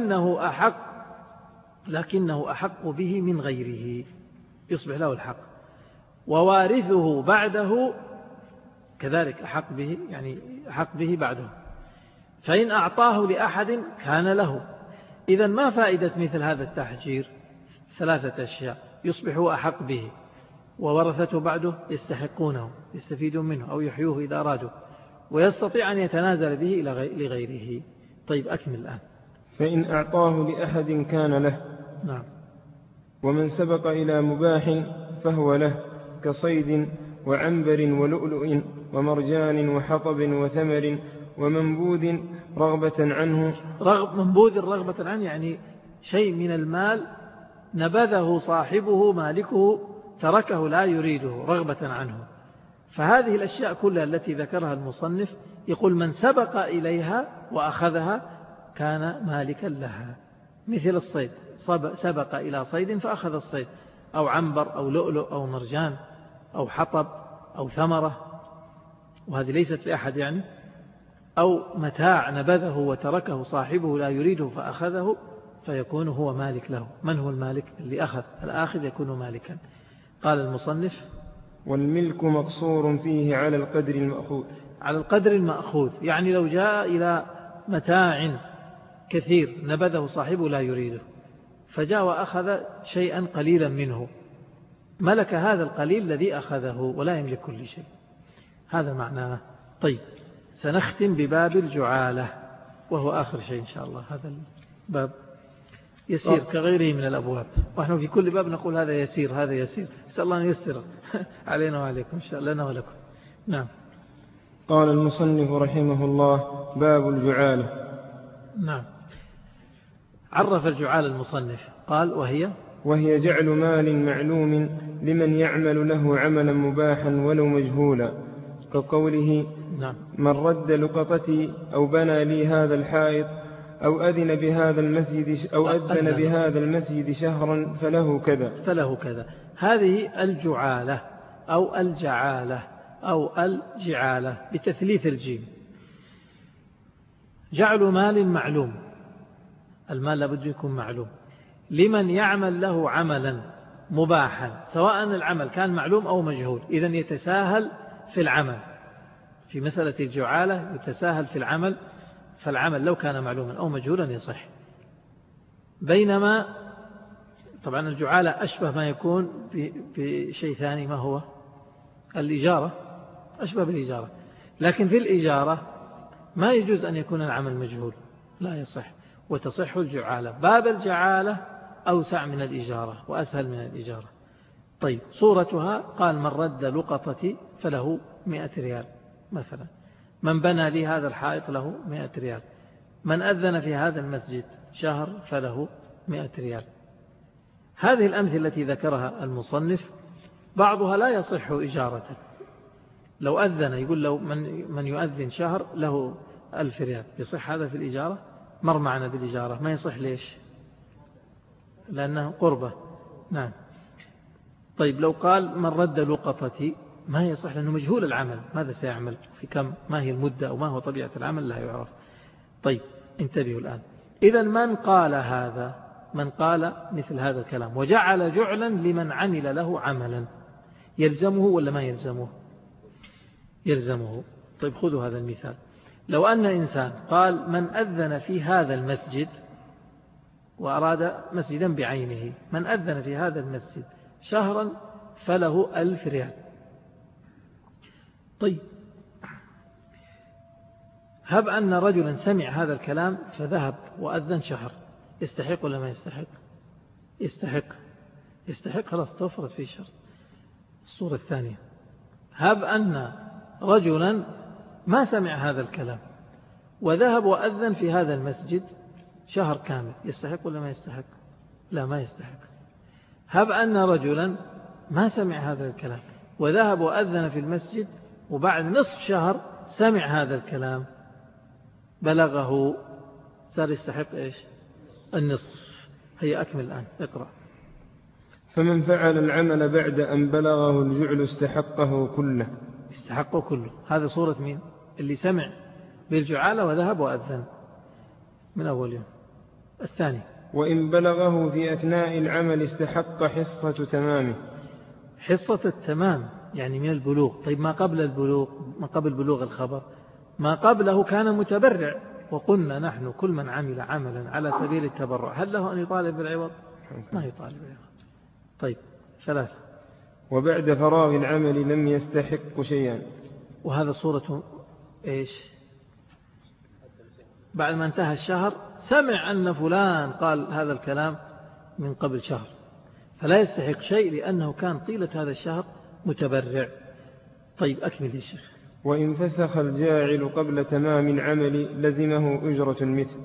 لكنه أحق به من غيره، يصبح له الحق. ووارثه بعده كذلك أحق به، يعني أحق به بعده. فإن أعطاه لأحد كان له. إذن ما فائدة مثل هذا التحجير؟ 3 أشياء: يصبح أحق به، وورثته بعده يستحقونه يستفيدون منه أو يحيوه إذا أرادوا، ويستطيع أن يتنازل به لغيره. طيب أكمل الآن. فإن أعطاه لأحد كان له. نعم. ومن سبق إلى مباح فهو له، كصيد وعنبر ولؤلؤ ومرجان وحطب وثمر ومنبوذ رغبة عنه. منبوذ رغبة عنه يعني شيء من المال نبذه صاحبه مالكه، تركه لا يريده رغبة عنه. فهذه الأشياء كلها التي ذكرها المصنف يقول من سبق إليها وأخذها كان مالكا لها. مثل الصيد، سبق إلى صيد فأخذ الصيد، أو عنبر أو لؤلؤ أو مرجان أو حطب أو ثمرة، وهذه ليست لأحد يعني، أو متاع نبذه وتركه صاحبه لا يريده فأخذه، فيكون هو مالك له. من هو المالك؟ اللي أخذ، الآخذ يكون مالكا. قال المصنف: والملك مقصور فيه على القدر المأخوذ. على القدر المأخوذ يعني لو جاء إلى متاع كثير نبذه صاحبه لا يريده، فجاء وأخذ شيئا قليلا منه، ملك هذا القليل الذي أخذه ولا يملك كل شيء. هذا معناه. طيب سنختم بباب الجعالة، وهو آخر شيء إن شاء الله. هذا الباب يسير كغيره من الأبواب، ونحن في كل باب نقول هذا يسير هذا يسير. نسأل الله أن ييسر علينا وعليكم إن شاء الله، لنا ولكم. نعم. قال المصنف رحمه الله: باب الجعالة. نعم. عرف الجعالة المصنف قال: وهي جعل مال معلوم لمن يعمل له عملا مباحا ولو مجهولا، كقوله: نعم. من رد لقطتي أو بنى لي هذا الحائط أو أذن بهذا المسجد شهرا فله كذا. هذه الجعالة أو الجعالة أو الجعالة بتثليث الجيم. جعل مال معلوم، المال لابد يكون معلوم، لمن يعمل له عملا مباحا، سواء العمل كان معلوم أو مجهول. إذن يتساهل في العمل. في مسألة الجعالة يتساهل في العمل، فالعمل لو كان معلوما أو مجهولا يصح. بينما طبعا الجعالة أشبه ما يكون بشيء ثاني، ما هو؟ الإجارة، أشبه بالإجارة. لكن في الإجارة ما يجوز أن يكون العمل مجهول، لا يصح، وتصح الجعالة. باب الجعالة أوسع من الإجارة وأسهل من الإجارة. طيب صورتها: قال: من رد لقطتي فله 100 ريال مثلا، من بنى لي هذا الحائط له 100 ريال، من أذن في هذا المسجد شهر فله 100 ريال. هذه الأمثلة التي ذكرها المصنف بعضها لا يصح إجارة. لو أذن، يقول لو من يؤذن شهر له 1000 ريال، يصح هذا في الإجارة؟ مر معنا بالإجارة، ما يصح. ليش؟ لأنه قربة. نعم. طيب لو قال: من رد لقطتي، ما يصح لأنه مجهول العمل، ماذا سيعمل في كم، ما هي المدة أو ما هو طبيعة العمل، لا يعرف. طيب انتبهوا الآن. إذن من قال هذا، من قال مثل هذا الكلام وجعل جعلا لمن عمل له عملا، يلزمه ولا ما يلزمه؟ يلزمه. طيب خذوا هذا المثال. لو أن إنسان قال: من أذن في هذا المسجد، وأراد مسجدا بعينه، من أذن في هذا المسجد شهرا فله 1000 ريال. طيب هب أن رجلا سمع هذا الكلام فذهب وأذن شهر، يستحق ولا ما يستحق؟ يستحق، خلاص توفرت فيه الشرط. الصورة الثانية: هب أن رجلا ما سمع هذا الكلام وذهب وأذن في هذا المسجد شهر كامل، يستحق ولا ما يستحق؟ لا، ما يستحق. هب أن رجلا ما سمع هذا الكلام وذهب وأذن في المسجد وبعد نصف شهر سمع هذا الكلام بلغه، صار يستحق إيش؟ النصف. هيا أكمل الآن، اقرأ. فمن فعل العمل بعد أن بلغه الجعل استحقه كله. هذا صورة مين؟ اللي سمع بالجعالة وذهب وأذن من أول يوم. الثاني: وإن بلغه في أثناء العمل استحق حصة تمامه. حصة التمام يعني من البلوغ. طيب ما قبل البلوغ، ما قبل بلوغ الخبر، ما قبله كان متبرع وقلنا نحن كل من عمل عملا على سبيل التبرع هل له أن يطالب بالعوض؟ ما يطالب بالعوض. طيب 3. وبعد فراغ العمل لم يستحق شيئا. وهذا صورة إيش؟ بعد ما انتهى الشهر سمع أن فلان قال هذا الكلام من قبل شهر، فلا يستحق شيء لأنه كان طيلة هذا الشهر متبرع. طيب أكمل يا شيخ. وإن فسخ الجاعل قبل تمام العمل لزمه أجرة المثل.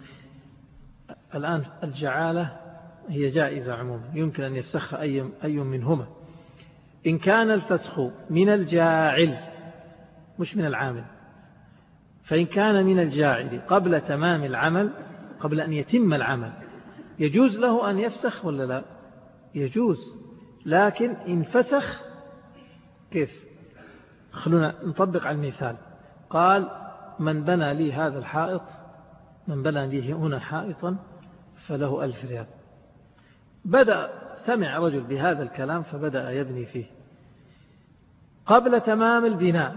الآن الجعالة هي جائزة عموما يمكن أن يفسخها أي منهما. إن كان الفسخ من الجاعل مش من العامل، فإن كان من الجاعل قبل تمام العمل قبل أن يتم العمل يجوز له أن يفسخ ولا لا؟ يجوز، لكن إن فسخ كيف؟ خلونا نطبق على المثال. قال من بنى لي هذا الحائط، من بنى لي هنا حائطا فله 1000 ريال. سمع رجل بهذا الكلام فبدأ يبني فيه قبل تمام البناء.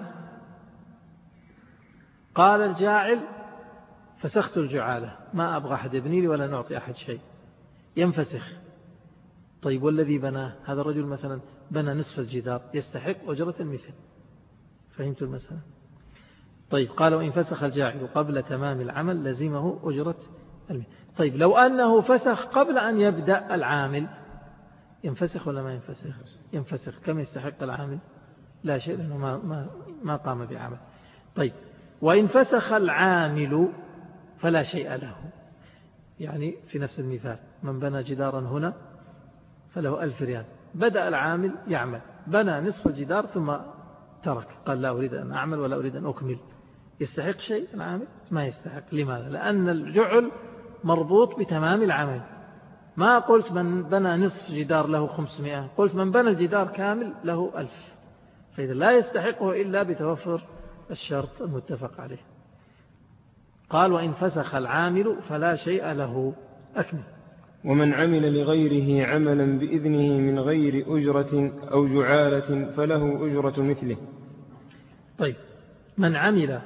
قال الجاعل فسخت الجعالة، ما أبغى أحد يبني لي ولا نعطي أحد شيء، ينفسخ. طيب والذي بناه هذا الرجل مثلا بنى نصف الجدار يستحق أجرة المثل. فهمت المسألة؟ طيب قال وإن فسخ الجاعل قبل تمام العمل لزمه أجرة المثل. طيب لو أنه فسخ قبل أن يبدأ العامل ينفسخ ولا ما ينفسخ؟ ينفسخ. كم يستحق العامل؟ لا شيء لأنه ما قام بعمل. طيب وإن فسخ العامل فلا شيء له. يعني في نفس المثال من بنى جدارا هنا فله 1000 ريال، بدأ العامل يعمل بنى نصف الجدار ثم ترك، قال لا أريد أن أعمل ولا أريد أن أكمل. يستحق شيء العامل؟ ما يستحق. لماذا؟ لأن الجعل مربوط بتمام العمل. ما قلت من بنى نصف جدار له 500، قلت من بنى الجدار كامل له 1000. فإذا لا يستحقه إلا بتوفر الشرط المتفق عليه. قال وإن فسخ العامل فلا شيء له. أكمل. ومن عمل لغيره عملا بإذنه من غير أجرة أو جعالة فله أجرة مثله. طيب من عمل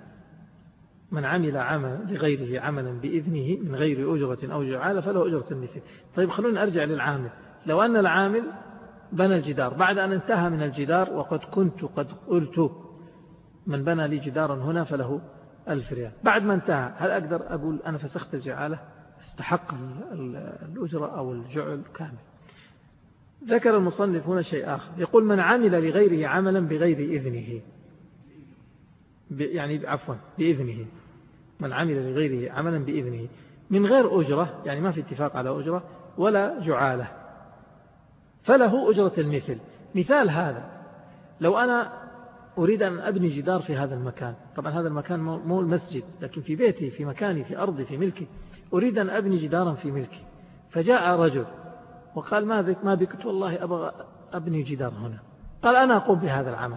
لغيره عملا بإذنه من غير أجرة أو جعالة فله أجرة مثله. طيب خلونا أرجع للعامل. لو أن العامل بنى الجدار بعد أن انتهى من الجدار وقد كنت قد قلت من بنى لي جدارا هنا فله 1000 ريال، بعد ما انتهى هل أقدر أقول أنا فسخت الجعالة استحق الأجرة أو الجعل كامل؟ ذكر المصنف هنا شيء آخر، يقول من عمل لغيره عملا بغير إذنه، بإذنه، من عمل لغيره عملا بإذنه من غير أجرة، يعني ما في اتفاق على أجرة ولا جعالة، فله أجرة المثل. مثال هذا لو أنا أريد أن أبني جدار في هذا المكان، طبعا هذا المكان مو المسجد لكن في بيتي في مكاني في أرضي في ملكي، أريد أن أبني جدارا في ملكي، فجاء رجل وقال ما بك والله أبغى أبني جدار هنا، قال أنا أقوم بهذا العمل،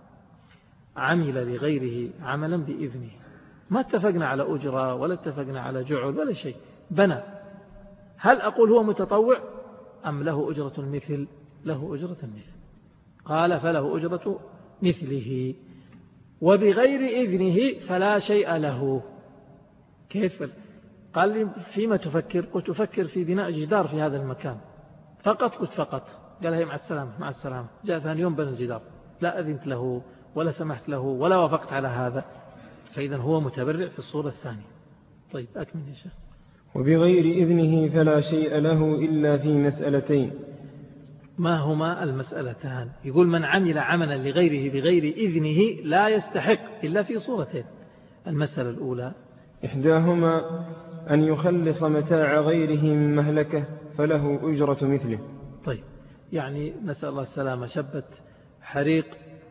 عمل لغيره عملا بإذنه، ما اتفقنا على أجرة ولا اتفقنا على جعل ولا شيء، بنى، هل أقول هو متطوع أم له أجرة المثل؟ له أجرة المثل. قال فله أجرة مثله. وبغير إذنه فلا شيء له. كيف؟ قال لي فيما تفكر؟ قلت أفكر في بناء جدار في هذا المكان فقط. قلت فقط. قال هي مع السلامة مع السلامة. جاء ثاني يوم بنى الجدار، لا أذنت له ولا سمحت له ولا وافقت على هذا، فإذا هو متبرع في الصورة الثانية. طيب أكمل يا شيخ. وبغير إذنه فلا شيء له إلا في مسألتين. ما هما المسألتان؟ يقول من عمل عملا لغيره بغير إذنه لا يستحق إلا في صورتين. المسألة الأولى إحداهما أن يخلص متاع غيره من مهلكة فله أجرة مثله. طيب يعني نسأل الله السلامة، شبت حريق،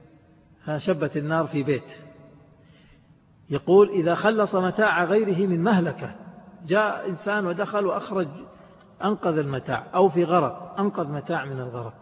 شبت النار في بيت، يقول إذا خلص متاع غيره من مهلكة، جاء إنسان ودخل وأخرج أنقذ المتاع، أو في غرق أنقذ متاع من الغرق،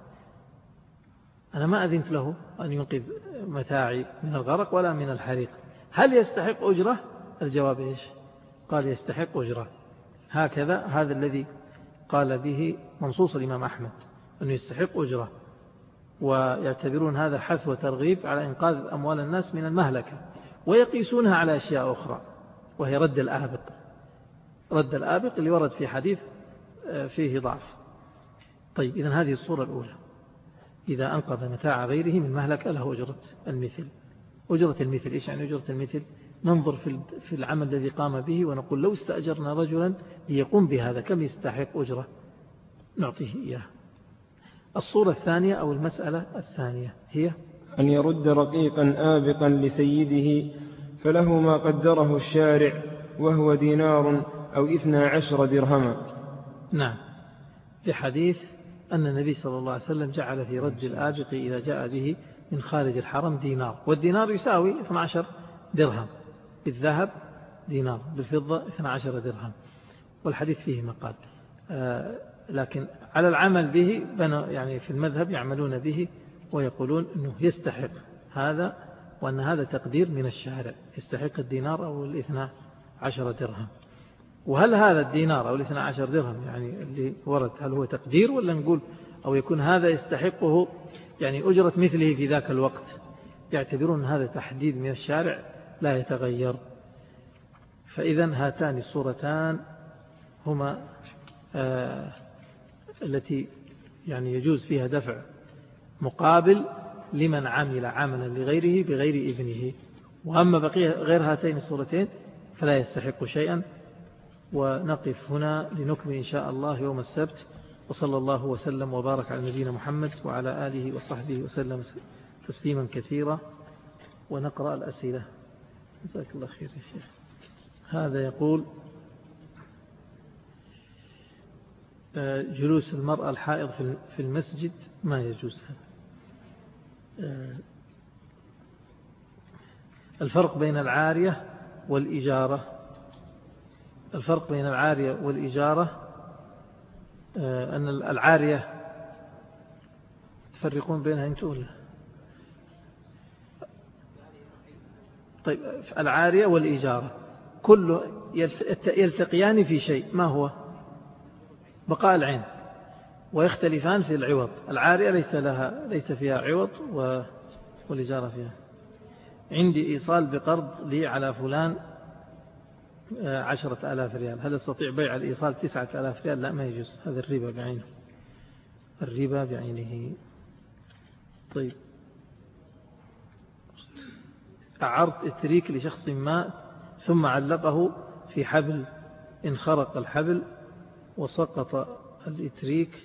أنا ما أذنت له أن ينقذ متاعي من الغرق ولا من الحريق، هل يستحق أجرة؟ الجواب إيش؟ قال يستحق أجرة. هكذا هذا الذي قال به منصوص الإمام أحمد أنه يستحق أجرة، ويعتبرون هذا حث وترغيب على إنقاذ أموال الناس من المهلكة، ويقيسونها على أشياء أخرى. وهي رد الآبق. رد الآبق اللي ورد في حديث فيه ضعف. طيب إذن هذه الصورة الأولى، إذا أنقذ متاع غيره من مهلكة له أجرة المثل. أجرة المثل إيش يعني أجرة المثل؟ ننظر في العمل الذي قام به ونقول لو استأجرنا رجلا ليقوم بهذا كم يستحق أجرة نعطيه إياه. الصورة الثانية أو المسألة الثانية هي أن يرد رقيقا آبقا لسيده فله ما قدره الشارع وهو دينار أو 12 درهما. نعم، في حديث أن النبي صلى الله عليه وسلم جعل في رد الآبق إذا جاء به من خارج الحرم دينار، والدينار يساوي 12 درهم، بالذهب دينار، بالفضة 12 درهم، والحديث فيه مقال. لكن على العمل به يعني في المذهب يعملون به ويقولون أنه يستحق هذا، وأن هذا تقدير من الشارع، يستحق الدينار أو 12 درهم. وهل هذا الدينار أو 12 درهم يعني اللي ورد هل هو تقدير ولا نقول أو يكون هذا يستحقه يعني أجرة مثله في ذاك الوقت؟ يعتبرون هذا تحديد من الشارع لا يتغير. فإذا هاتان الصورتان هما التي يعني يجوز فيها دفع مقابل لمن عمل عملا لغيره بغير إذنه. وأما بقية غير هاتين الصورتين فلا يستحق شيئا. ونقف هنا لنكمل إن شاء الله يوم السبت. وصلى الله وسلم وبارك على نبينا محمد وعلى آله وصحبه وسلم تسليما كثيرا. ونقرأ الأسئلة. جزاك الله خير يا شيخ. هذا يقول جلوس المرأة الحائض في المسجد ما يجوز. الفرق بين العارية والإجارة. الفرق بين العارية والإجارة أن العارية تفرقون بينها أنتم. طيب العارية والإجارة كل يلتقيان في شيء، ما هو؟ بقاء العين، ويختلفان في العوض. العارية ليس فيها عوض والإجارة فيها. عندي إيصال بقرض لي على فلان 10,000 ريال، هل أستطيع بيع الإيصال 9,000 ريال؟ لا، ما يجوز، هذا الربا بعينه، الربا بعينه. طيب أعرض إتريك لشخص ما ثم علقه في حبل، انخرق الحبل وسقط الإتريك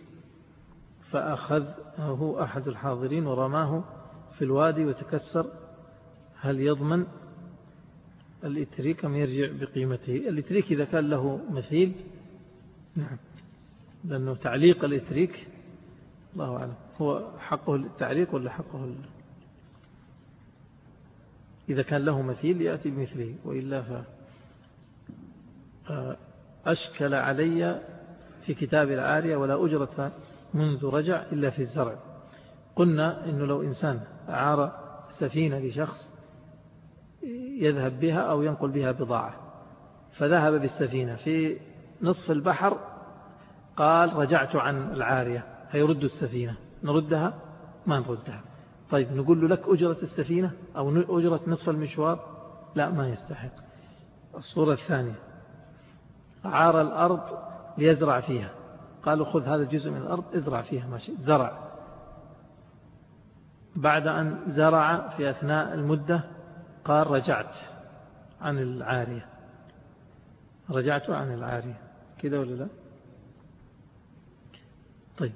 فأخذه أحد الحاضرين ورماه في الوادي وتكسر، هل يضمن الإتريك أم يرجع بقيمته؟ الإتريك إذا كان له مثيل نعم، لأنه تعليق الإتريك الله أعلم هو حقه التعليق ولا حقه إذا كان له مثيل يأتي بمثله، وإلا أشكل علي في كتاب العارية ولا أجرة منذ رجع إلا في الزرع. قلنا إنه لو إنسان أعار سفينة لشخص يذهب بها أو ينقل بها بضاعة، فذهب بالسفينة في نصف البحر قال رجعت عن العارية، هيرد السفينة؟ نردها؟ ما نردها. طيب نقول له لك أجرة السفينة أو أجرة نصف المشوار؟ لا، ما يستحق. الصورة الثانية أعار الأرض ليزرع فيها، قالوا خذ هذا الجزء من الأرض ازرع فيها، ماشي، زرع، بعد أن زرع في أثناء المدة قال رجعت عن العارية، رجعت عن العارية، كذا ولا لا؟ طيب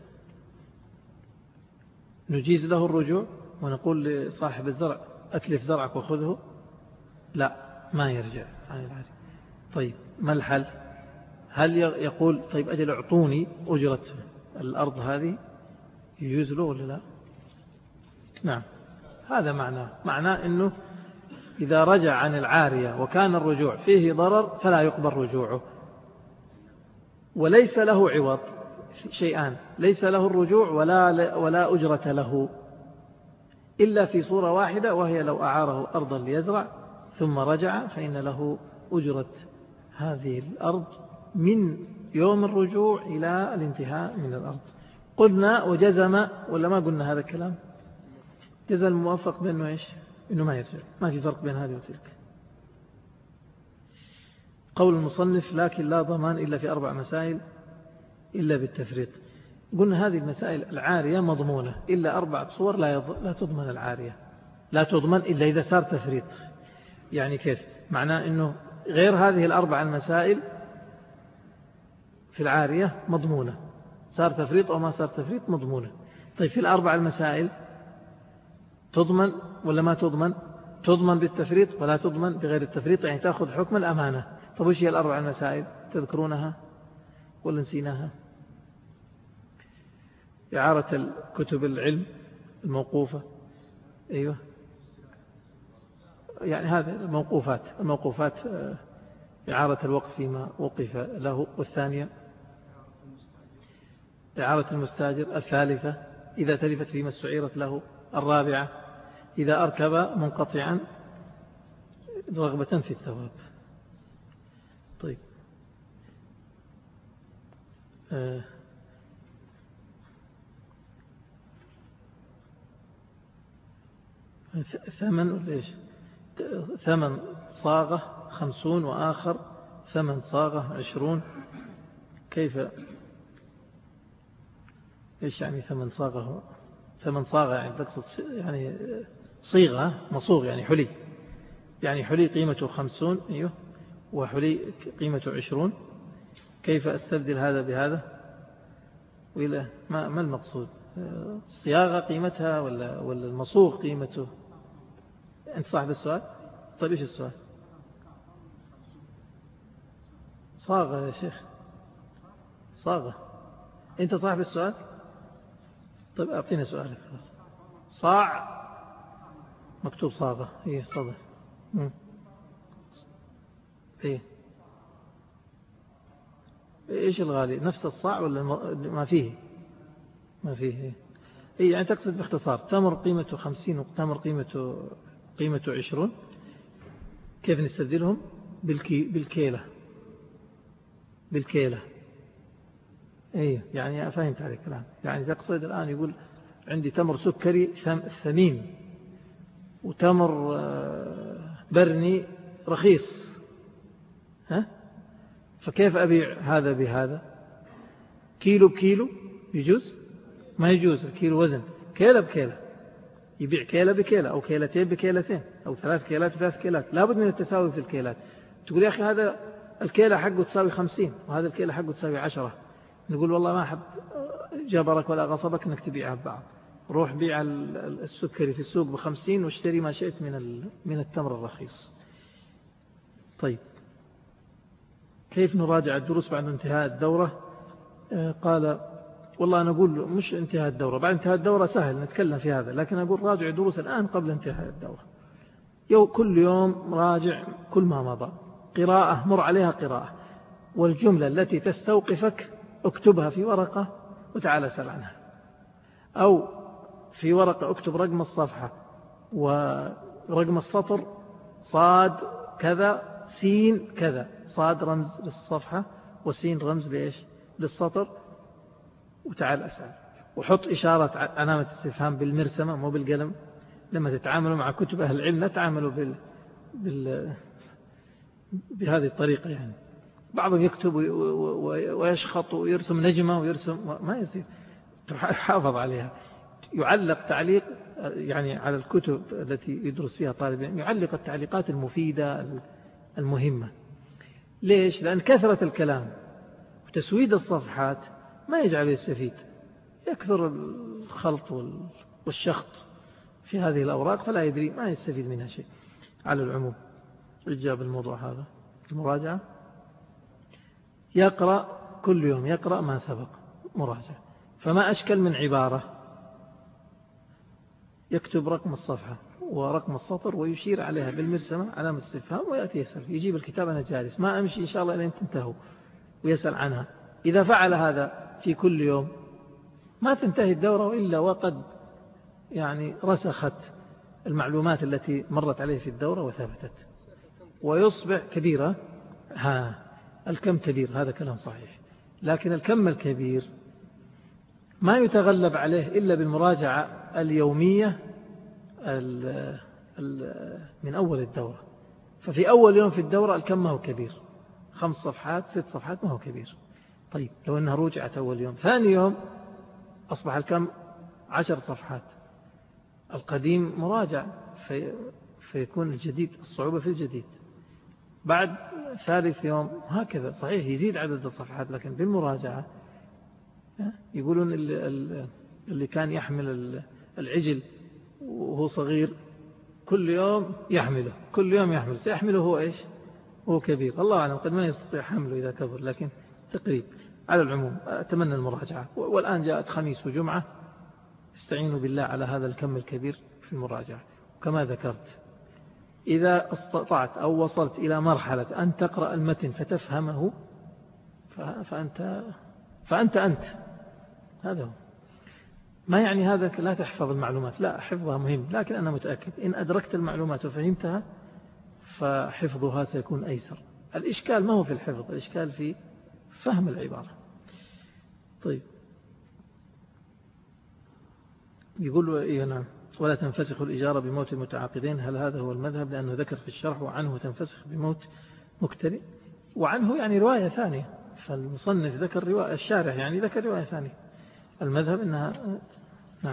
نجيز له الرجوع ونقول لصاحب الزرع أتلف زرعك وخذه؟ لا، ما يرجع عن العارية. طيب ما الحل؟ هل يقول طيب أجل اعطوني أجرة الأرض هذه، يجوز له ولا لا؟ نعم، هذا معناه أنه إذا رجع عن العارية وكان الرجوع فيه ضرر فلا يقبل رجوعه، وليس له عوض، شيئان، ليس له الرجوع ولا أجرة له إلا في صورة واحدة، وهي لو أعاره أرضا ليزرع ثم رجع فإن له أجرة هذه الأرض من يوم الرجوع إلى الانتهاء من الأرض. قلنا وجزم ولا ما قلنا هذا الكلام؟ جزم الموافق بأنه إيش؟ إنه ما يرجع، ما في فرق بين هذه وتلك. قول المصنف لكن لا ضمان إلا في 4 مسائل إلا بالتفريط. قلنا هذه المسائل العارية مضمونة إلا 4 صور لا تضمن العارية، لا تضمن إلا إذا صار تفريط. يعني كيف؟ معناه أنه غير هذه 4 المسائل في العارية مضمونة، صار تفريط أو ما صار تفريط مضمونة. طيب في 4 المسائل تضمن ولا ما تضمن؟ تضمن بالتفريط ولا تضمن بغير التفريط، يعني تأخذ حكم الأمانة. طيب وش هي 4 المسائل؟ تذكرونها ولا نسيناها؟ إعارة الكتب العلم الموقوفة، أيوة، يعني هذه الموقوفات إعارة الوقف فيما وقف له. والثانية إعارة المستاجر. الثالثة إذا تلفت فيما استعيرت له. الرابعة إذا أركب منقطعا رغبة في الثواب. طيب ثمن ليش؟ ثمن صاغة 50 وآخر ثمن صاغة 20. كيف؟ إيش يعني ثمن صاغة؟ ثمن صاغة يعني تقصد يعني صيغة مصوغ، يعني حلي، يعني حلي قيمته 50 أيوه وحلي قيمته 20. كيف أستبدل هذا بهذا؟ وإلا ما المقصود؟ صياغة قيمتها ولا المصوغ قيمته؟ أنت صاحب السؤال؟ طيب إيش السؤال؟ صاغة يا شيخ، صاغة. أنت صاحب السؤال؟ طيب أعطينا سؤالك خلاص. صاع مكتوب صاغة. إيه تفضل. إيه إيش الغالي؟ نفس الصاع ولا ما فيه؟ ما فيه. إيه يعني تقصد باختصار تمر قيمته 50 وتمر قيمته 20. كيف نستبدلهم؟ بالكيلة. إيه يعني فهمت عليك الآن. يعني تقصد الآن يقول عندي تمر سكري ثمين وتمر برني رخيص، ها؟ فكيف أبيع هذا بهذا؟ كيلو بكيلو يجوز؟ ما يجوز. الكيلو وزن، كيلة بكيلة. يبيع كيلة بكيلة أو كيلتين بكيلتين أو 3 كيلات ب3 كيلات. لابد من التساوي في الكيلات. تقول يا أخي هذا الكيلة حقه تساوي 50 وهذا الكيلة حقه تساوي 10. نقول والله ما حد جبرك ولا غصبك أنك تبيعها ببعض. روح بيع السكري في السوق ب50 واشتري ما شئت من التمر الرخيص. طيب كيف نراجع الدروس بعد انتهاء الدورة؟ قال والله أنا أقول مش انتهاء الدورة، بعد انتهاء الدورة سهل نتكلم في هذا، لكن أقول راجع الدروس الآن قبل انتهاء الدورة. كل يوم راجع كل ما مضى، قراءة مر عليها قراءة، والجملة التي تستوقفك اكتبها في ورقة وتعال سأل عنها، أو في ورقة اكتب رقم الصفحة ورقم السطر، صاد كذا سين كذا، صاد رمز للصفحة وسين رمز لإيش؟ للسطر، وتعال أسأل. وحط إشارة علامة استفهام بالمرسمة مو بالقلم. لما تتعاملوا مع كتب أهل العلم لا تعاملوا بهذه الطريقة. يعني بعضهم يكتب ويشخط ويرسم نجمة ويرسم، ما يصير. تحافظ عليها. يعلق تعليق يعني على الكتب التي يدرس فيها طالب العلم، يعلق التعليقات المفيدة المهمة. ليش؟ لأن كثرة الكلام وتسويد الصفحات ما يجعل يستفيد، يكثر الخلط والشخط في هذه الأوراق فلا يدري، ما يستفيد منها شيء. على العموم إجاب الموضوع هذا المراجعة. يقرأ كل يوم، يقرأ ما سبق مراجعة. فما أشكل من عبارة يكتب رقم الصفحة ورقم السطر ويشير عليها بالمرسمة علامة استفهام ويأتي يسأل، يجيب الكتاب أنا جالس ما أمشي إن شاء الله إلى تنتهوا ويسأل عنها. إذا فعل هذا في كل يوم ما تنتهي الدورة إلا وقد يعني رسخت المعلومات التي مرت عليه في الدورة وثبتت، ويصبح كبيرة. الكم كبير، هذا كلام صحيح، لكن الكم الكبير ما يتغلب عليه إلا بالمراجعة اليومية من أول الدورة. ففي أول يوم في الدورة الكم ما هو كبير، 5 صفحات 6 صفحات ما هو كبير. طيب لو أنها رجعت أول يوم، ثاني يوم أصبح الكم 10 صفحات، القديم مراجع فيكون الجديد الصعوبة في الجديد. بعد ثالث يوم هكذا، صحيح يزيد عدد الصفحات لكن بالمراجعة. يقولون اللي كان يحمل العجل وهو صغير كل يوم يحمله، كل يوم يحمل، سيحمله هو إيش؟ هو كبير. الله أعلم قد ما يستطيع حمله إذا كبر، لكن تقريب. على العموم أتمنى المراجعة. والآن جاءت خميس وجمعة، استعينوا بالله على هذا الكم الكبير في المراجعة. كما ذكرت إذا استطعت أو وصلت إلى مرحلة أن تقرأ المتن فتفهمه فأنت هذا هو. ما يعني هذا لا تحفظ المعلومات، لا، حفظها مهم، لكن أنا متأكد إن أدركت المعلومات وفهمتها فحفظها سيكون أيسر. الإشكال ما هو في الحفظ، الإشكال في فهم العبارة. طيب يقول إيه نعم، ولا تنفسخ الإجارة بموت المتعاقدين، هل هذا هو المذهب؟ لأنه ذكر في الشرح وعنه تنفسخ بموت مكترئ، وعنه يعني رواية ثانية، فالمصنف ذكر رواية، الشارح يعني ذكر رواية ثانية. المذهب إنها نعم.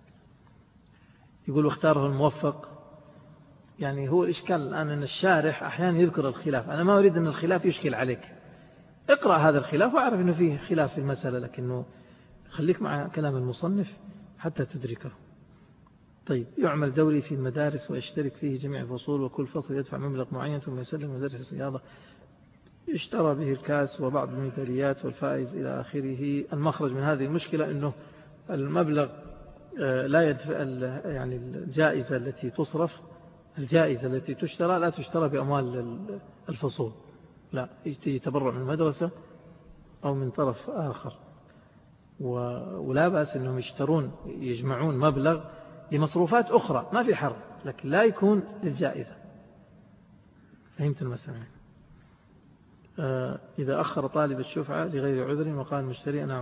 يقول واختاره الموفق، يعني هو الإشكال الآن أن الشارح أحيانا يذكر الخلاف، أنا ما أريد أن الخلاف يشكل عليك، اقرأ هذا الخلاف وأعرف أنه فيه خلاف في المسألة، لكنه خليك مع كلام المصنف حتى تدركه. طيب يعمل دوري في المدارس ويشترك فيه جميع الفصول، وكل فصل يدفع مبلغ معين ثم يسلم مدرس الرياضة، يشترى به الكاس وبعض الميداليات والفائز إلى آخره. المخرج من هذه المشكلة أنه المبلغ لا يدفع، يعني الجائزة التي تصرف، الجائزة التي تشترى لا تشترى بأموال الفصول، لا، يجي تبرع من المدرسة أو من طرف آخر. ولا بأس أنهم يجمعون مبلغ لمصروفات أخرى، ما في حرج، لكن لا يكون للجائزة. فهمت المسألة؟ إذا أخر طالب الشفعة لغير عذر وقال المشتري أنا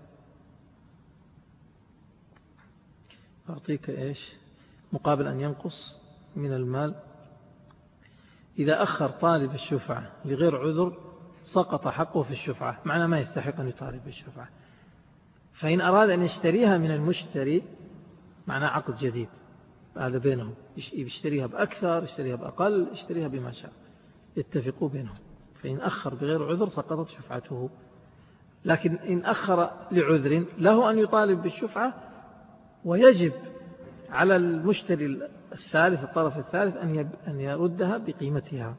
أعطيك إيش مقابل أن ينقص من المال. إذا أخر طالب الشفعة لغير عذر سقط حقه في الشفعة، معناه ما يستحق أن يطالب بالشفعة. فإن أراد أن يشتريها من المشتري معناه عقد جديد، هذا بينهم، يشتريها بأكثر، يشتريها بأقل، يشتريها بما شاء، يتفقوا بينهم. فإن أخر بغير عذر سقطت شفعته. لكن إن أخر لعذر له أن يطالب بالشفعة، ويجب على المشتري الثالث، الطرف الثالث، أن يردها بقيمتها.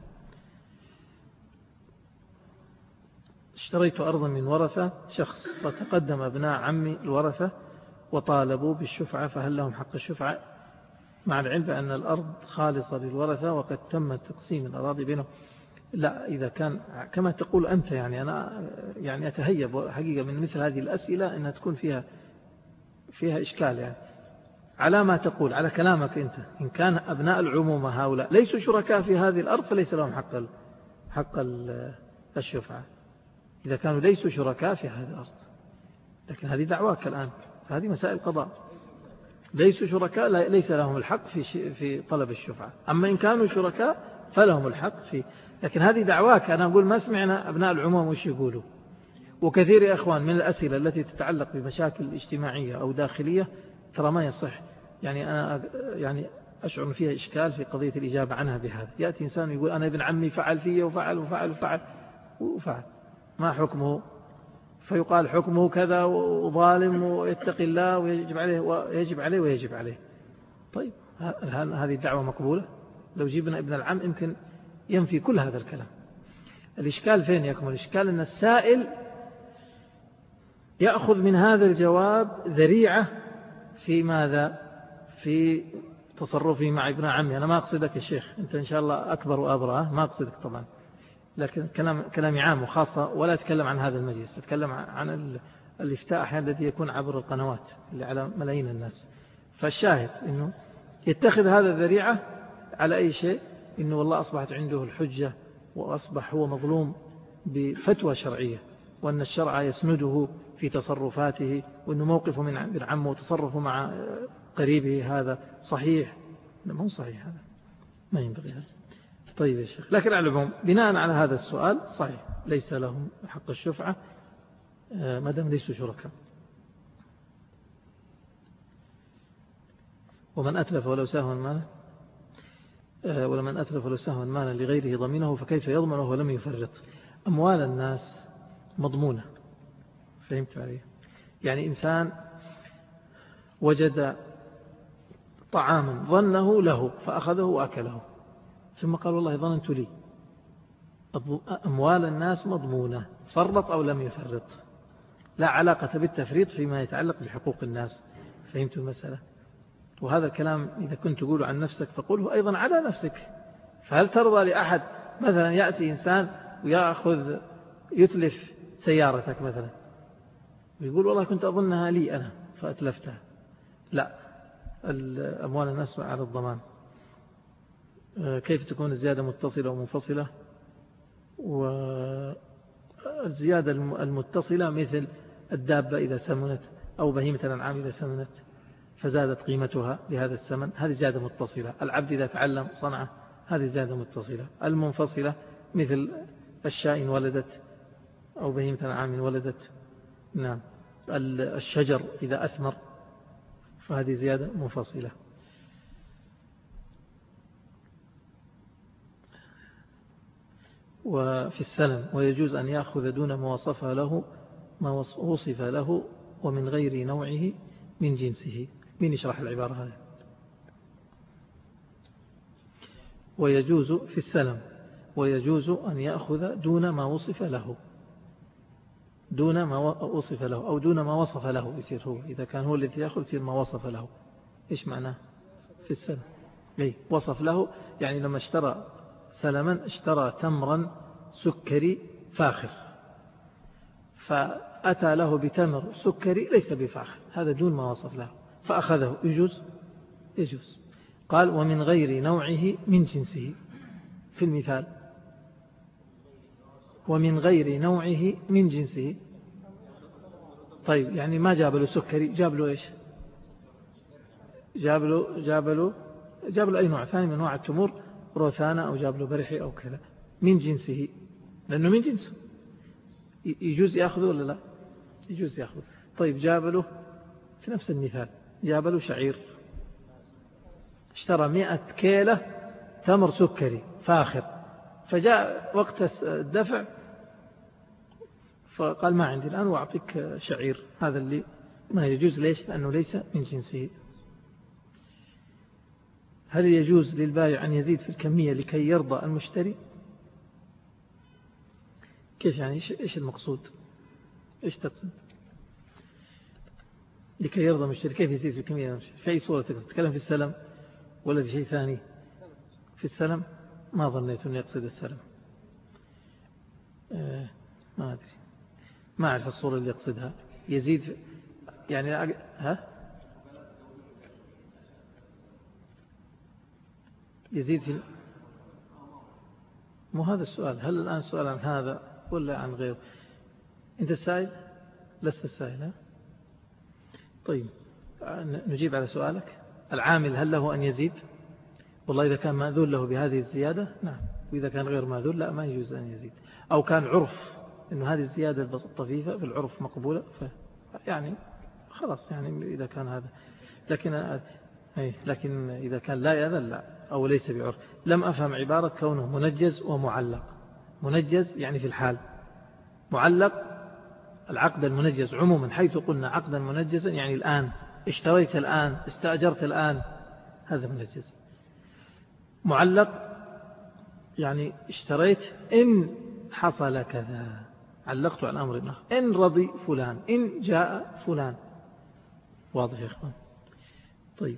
اشتريت أرضا من ورثة شخص، فتقدم أبناء عمي الورثة وطالبوا بالشفعة، فهل لهم حق الشفعة؟ مع العلم بأن الأرض خالصة للورثة وقد تم تقسيم الأراضي بينهم. لا، إذا كان كما تقول أنت، يعني أنا يعني أتهيب حقيقة من مثل هذه الأسئلة أنها تكون فيها إشكال، يعني على ما تقول، على كلامك أنت، إن كان أبناء العمومة هؤلاء ليسوا شركاء في هذه الأرض فليس لهم حق الشفعة، إذا كانوا ليسوا شركاء في هذه الأرض. لكن هذه دعواك الآن، فهذه مسائل قضاء. ليسوا شركاء ليس لهم الحق في طلب الشفعة، أما إن كانوا شركاء فلهم الحق في. لكن هذه دعواك، أنا أقول ما سمعنا أبناء العموم وش يقولوا. وكثير يا أخوان من الأسئلة التي تتعلق بمشاكل اجتماعية أو داخلية ترى ما يصح، يعني أنا يعني أشعر فيها إشكال في قضية الإجابة عنها بهذا. يأتي إنسان يقول أنا ابن عمي فعل فيه وفعل وفعل وفعل وفعل، ما حكمه؟ فيقال حكمه كذا وظالم ويتقي الله ويجب عليه. طيب هذه الدعوة مقبولة؟ لو جبنا ابن العم يمكن ينفي كل هذا الكلام. الإشكال فين يكمن؟ الإشكال أن السائل يأخذ من هذا الجواب ذريعة في ماذا؟ في تصرفي مع ابن عمي. أنا ما أقصدك يا شيخ، أنت إن شاء الله أكبر وأبرأ، ما أقصدك طبعا، لكن كلامي عام وخاصة، ولا أتكلم عن هذا المجلس، أتكلم عن الإفتاء أحيانا الذي يكون عبر القنوات اللي على ملايين الناس. فالشاهد أنه يتخذ هذا الذريعة على أي شيء، إنه والله أصبحت عنده الحجة وأصبح هو مظلوم بفتوى شرعية، وأن الشرع يسنده في تصرفاته، وأنه موقفه من ابن عمه وتصرفه مع قريبه هذا صحيح. ما هو صحيح، هذا ما ينبغي هذا. طيب يا شيخ، لكن على العموم بناء على هذا السؤال صحيح ليس لهم حق الشفعة ما دام ليسوا شركاء. ومن أتلف ولو سهوا مالا لغيره ضمينه فكيف يضمنه ولم يفرط. أموال الناس مضمونة، فهمت عليه؟ يعني إنسان وجد طعاما ظنه له فأخذه وأكله ثم قال والله ظننت لي. أموال الناس مضمونة، فرط أو لم يفرط، لا علاقة بالتفريط فيما يتعلق بحقوق الناس. فهمت المسألة؟ وهذا الكلام إذا كنت تقول عن نفسك فقوله أيضا على نفسك. فهل ترضى لأحد مثلا يأتي إنسان ويأخذ يتلف سيارتك مثلا ويقول والله كنت أظنها لي أنا فأتلفتها؟ لا، أموال الناس على الضمان. كيف تكون الزيادة متصلة ومنفصلة؟ والزيادة المتصلة مثل الدابة إذا سمنت أو بهيمة الأنعام إذا سمنت فزادت قيمتها بهذا الثمن، هذه زيادة متصلة. العبد إذا تعلم صنعة هذه زيادة متصلة. المنفصلة مثل الشاء ولدت أو بهيمة الأنعام ولدت. نعم. الشجر إذا أثمر فهذه زيادة منفصلة. وفي السلم ويجوز أن يأخذ دون ما وصف له ومن غير نوعه من جنسه. مين يشرح العبارة هذه؟ ويجوز في السلم ويجوز أن يأخذ دون ما وصف له، دون ما وصف له أو دون ما وصف له يصير هو. إذا كان هو الذي يأخذ يصير ما وصف له. إيش معناه في السلم؟ وصف له يعني لما اشترى سلما اشترى تمرا سكري فاخر فأتى له بتمر سكري ليس بفاخر، هذا دون ما وصف له فأخذه، يجوز. قال ومن غير نوعه من جنسه في المثال، ومن غير نوعه من جنسه. طيب يعني ما جاب له سكري، جاب له إيش؟ جاب له أي نوع ثاني من نوع التمور، روثانة أو جاب له برحي أو كذا من جنسه، لأنه من جنسه يجوز يأخذه ولا لا؟ يجوز يأخذه. طيب جاب له في نفس المثال جاب له شعير، اشترى 100 كيلة تمر سكري فاخر، فجاء وقت الدفع فقال ما عندي الآن وأعطيك شعير، هذا اللي ما يجوز. ليش؟ لأنه ليس من جنسه. هل يجوز للبائع أن يزيد في الكمية لكي يرضى المشتري؟ كيف يعني؟ إيش المقصود؟ إيش تقصد لكي يرضى المشتري؟ كيف يزيد في الكمية؟ في أي صورة تتكلم؟ في السلم ولا في شيء ثاني؟ في السلم ما ظنيت أن يقصد السلم، ما أدري، ما أعرف الصورة اللي يقصدها. يزيد يعني يزيد في مو هذا السؤال. هل الآن سؤال عن هذا ولا عن غيره؟ أنت السائل؟ لست السائل. طيب نجيب على سؤالك. العامل هل له أن يزيد؟ والله إذا كان مأذون له بهذه الزيادة نعم، وإذا كان غير مأذون لا، ما يجوز أن يزيد. أو كان عرف إنه هذه الزيادة الطفيفة في العرف مقبولة يعني خلاص، يعني إذا كان هذا. لكن إذا كان لا يأذن لا، أو ليس بعرف. لم أفهم عبارة كونه منجز ومعلق. منجز يعني في الحال، معلق العقد المنجز عموما، حيث قلنا عقدا منجزا يعني الآن اشتريت الآن استأجرت الآن، هذا منجز. معلق يعني اشتريت إن حصل كذا، علقت عن أمر آخر، إن رضي فلان، إن جاء فلان. واضح يا إخوان؟ طيب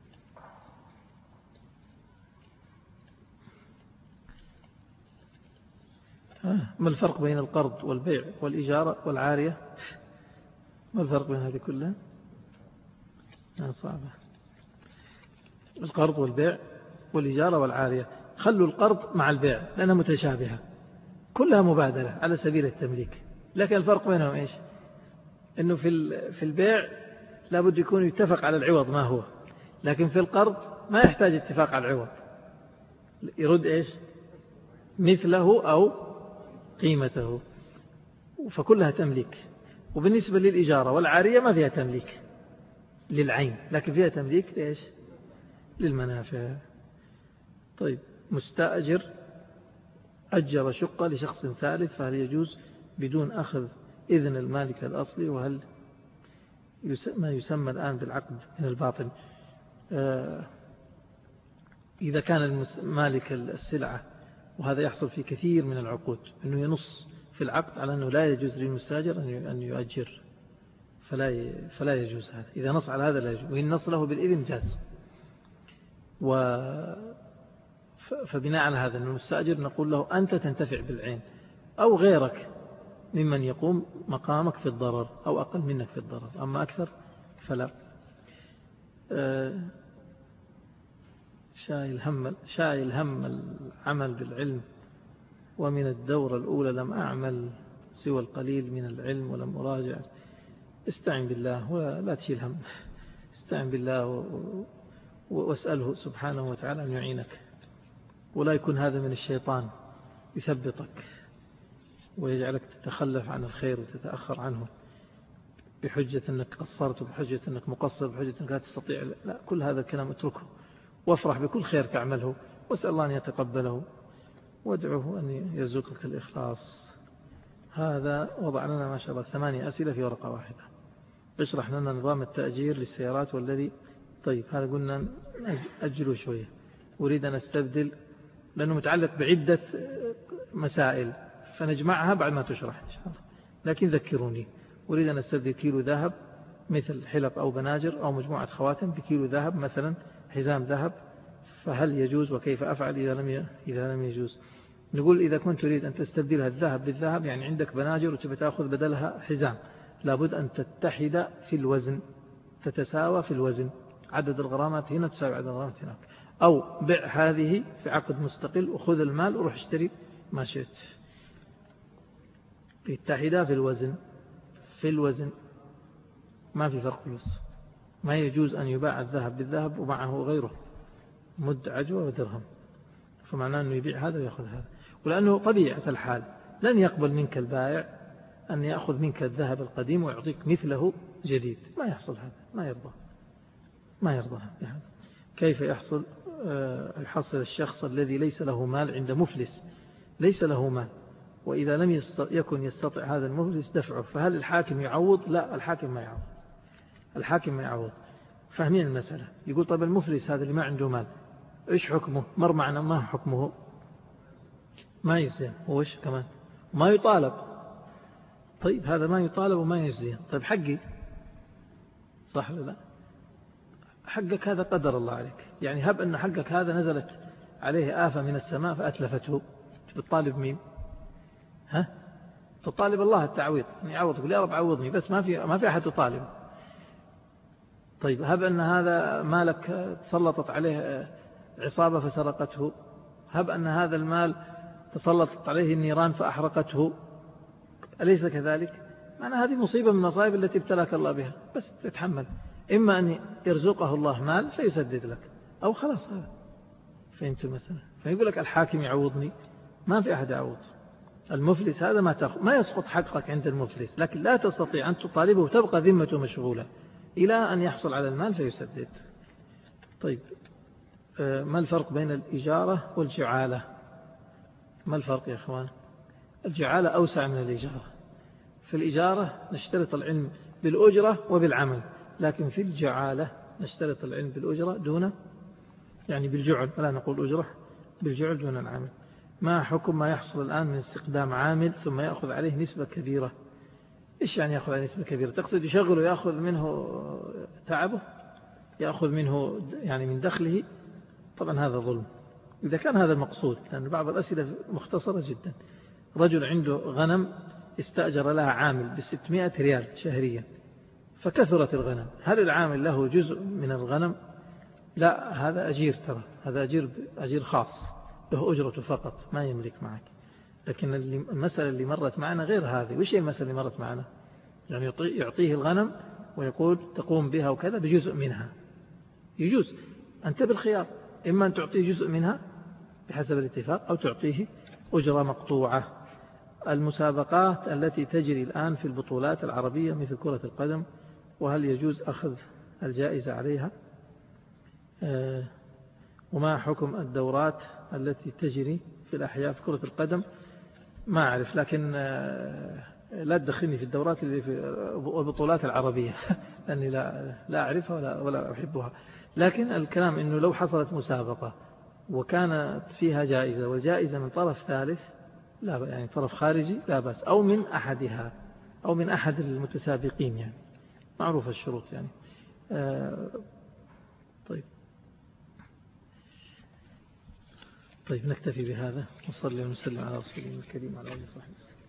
ما الفرق بين القرض والبيع والإجارة والعارية؟ ما الفرق بين هذه كلها؟ صعبة. القرض والبيع والإجارة والعارية، خلوا القرض مع البيع لأنها متشابهة، كلها مبادلة على سبيل التمليك. لكن الفرق بينهم إيش؟ إنه في البيع لابد يكون يتفق على العوض ما هو، لكن في القرض ما يحتاج اتفاق على العوض، يرد إيش؟ مثله أو قيمته، فكلها تمليك. وبالنسبة للإجارة والعارية ما فيها تمليك للعين، لكن فيها تمليك ليش؟ للمنافع. طيب مستأجر أجر شقة لشخص ثالث، فهل يجوز بدون أخذ إذن المالك الأصلي؟ وهل ما يسمى الآن بالعقد من الباطن؟ إذا كان مالك السلعة، وهذا يحصل في كثير من العقود، أنه ينص في العقد على أنه لا يجوز للمستاجر أن يؤجر، فلا يجوز هذا. إذا نص على هذا لا يجوز، وإن نص له بالإذن جاز. فبناء على هذا أن المستاجر نقول له أنت تنتفع بالعين، أو غيرك ممن يقوم مقامك في الضرر أو أقل منك في الضرر، أما أكثر فلا. شايل هم العمل بالعلم، ومن الدورة الأولى لم أعمل سوى القليل من العلم ولم أراجع. استعن بالله ولا تشيل هم، استعن بالله واسأله سبحانه وتعالى أن يعينك، ولا يكون هذا من الشيطان يثبطك ويجعلك تتخلف عن الخير وتتأخر عنه بحجة أنك قصرت، وبحجة أنك مقصر، بحجة أنك لا تستطيع. لا، كل هذا الكلام اتركه، وافرح بكل خير تعمله، واسأل الله أن يتقبله، وادعوه أن يرزقك الإخلاص. هذا وضع لنا ما شاء الله 8 أسئلة في ورقة واحدة. اشرح لنا نظام التأجير للسيارات والذي. طيب هذا قلنا أجلوا شوية، أريد أن أستبدل، لأنه متعلق بعدة مسائل، فنجمعها بعد ما تشرح إن شاء الله. لكن ذكروني، أريد أن أستبدل كيلو ذهب مثل حلق أو بناجر أو مجموعة خواتم بكيلو ذهب مثلا، حزام ذهب، فهل يجوز وكيف أفعل إذا لم يجوز؟ نقول إذا كنت تريد أن تستبدلها الذهب بالذهب، يعني عندك بناجر وتبي تأخذ بدلها حزام، لابد أن تتحد في الوزن، تتساوى في الوزن، عدد الغرامات هنا تساوي عدد الغرامات هناك. أو بيع هذه في عقد مستقل وخذ المال وروح اشتري ما شئت. يتحدا في الوزن ما في فرق فلوس. ما يجوز أن يباع الذهب بالذهب ومعه غيره مد عجوة ودرهم، فمعناه أنه يبيع هذا ويأخذ هذا. ولأنه طبيعة الحال لن يقبل منك البائع أن يأخذ منك الذهب القديم ويعطيك مثله جديد، ما يحصل هذا، ما يرضى هذا. كيف يحصل الشخص الذي ليس له مال عند مفلس، ليس له مال، وإذا لم يكن يستطع هذا المفلس دفعه، فهل الحاكم يعوض؟ لا، الحاكم ما يعوض. فاهمين المسألة؟ يقول طب المفلس هذا اللي ما عنده مال إيش حكمه؟ مر معنا ما حكمه؟ ما يجزي، وإيش كمان ما يطالب. طيب هذا ما يطالب وما يجزي، طيب حقي صح ولا لا؟ حقك هذا قدر الله عليك، يعني هب أن حقك هذا نزلت عليه آفة من السماء فأتلفته، تطالب مين؟ تطالب الله التعويض، يعني يعوضك، يا رب عوضني، بس ما في أحد تطالب. طيب هب أن هذا مالك تسلطت عليه عصابة فسرقته، هب أن هذا المال تسلطت عليه النيران فأحرقته، أليس كذلك؟ معنى هذه مصيبة من المصائب التي ابتلاك الله بها، بس تتحمل. إما أن يرزقه الله مال فيسدد لك، أو خلاص هذا. فهمت مثلا؟ فيقول لك الحاكم يعوضني، ما في أحد يعوض. المفلس هذا ما يسقط حقك عند المفلس، لكن لا تستطيع أن تطالبه وتبقى ذمته مشغولة إلى أن يحصل على المال فيسدد. طيب ما الفرق بين الإجارة والجعالة؟ ما الفرق يا أخوان؟ الجعالة أوسع من الإجارة. في الإجارة نشترط العلم بالأجرة وبالعمل، لكن في الجعالة نشترط العلم بالأجرة دون، يعني بالجعل، ولا نقول أجرة، بالجعل دون العمل. ما حكم ما يحصل الآن من استخدام عامل ثم يأخذ عليه نسبة كبيرة؟ إيش يعني يأخذ عليه نسبة كبيرة؟ تقصد يشغله ويأخذ منه تعبه، يأخذ منه يعني من دخله؟ طبعا هذا ظلم إذا كان هذا المقصود، لأن بعض الأسئلة مختصرة جدا. رجل عنده غنم استأجر لها عامل ب600 ريال شهريا، فكثرت الغنم، هل العامل له جزء من الغنم؟ لا، هذا أجير، ترى هذا أجير خاص له أجرته فقط، ما يملك معك. لكن المسألة اللي مرت معنا غير هذه. وش هي المسألة اللي مرت معنا؟ يعني يعطيه الغنم ويقول تقوم بها وكذا بجزء منها. يجوز، أنت بالخيار، إما أن تعطيه جزء منها بحسب الاتفاق، أو تعطيه أجرة مقطوعة. المسابقات التي تجري الآن في البطولات العربية مثل كرة القدم، وهل يجوز أخذ الجائزة عليها؟ وما حكم الدورات التي تجري في الأحياء في كرة القدم؟ ما أعرف، لكن لا تدخلني في الدورات اللي في البطولات العربية لأني لا أعرفها ولا أحبها. لكن الكلام أنه لو حصلت مسابقة وكانت فيها جائزة والجائزة من طرف ثالث، لا يعني طرف خارجي، لا بأس، أو من أحدها أو من أحد المتسابقين، يعني معروف الشروط يعني. طيب نكتفي بهذا، وصلي ونسلم على رسول الله الكريم وعلى آله وصحبه وسلم.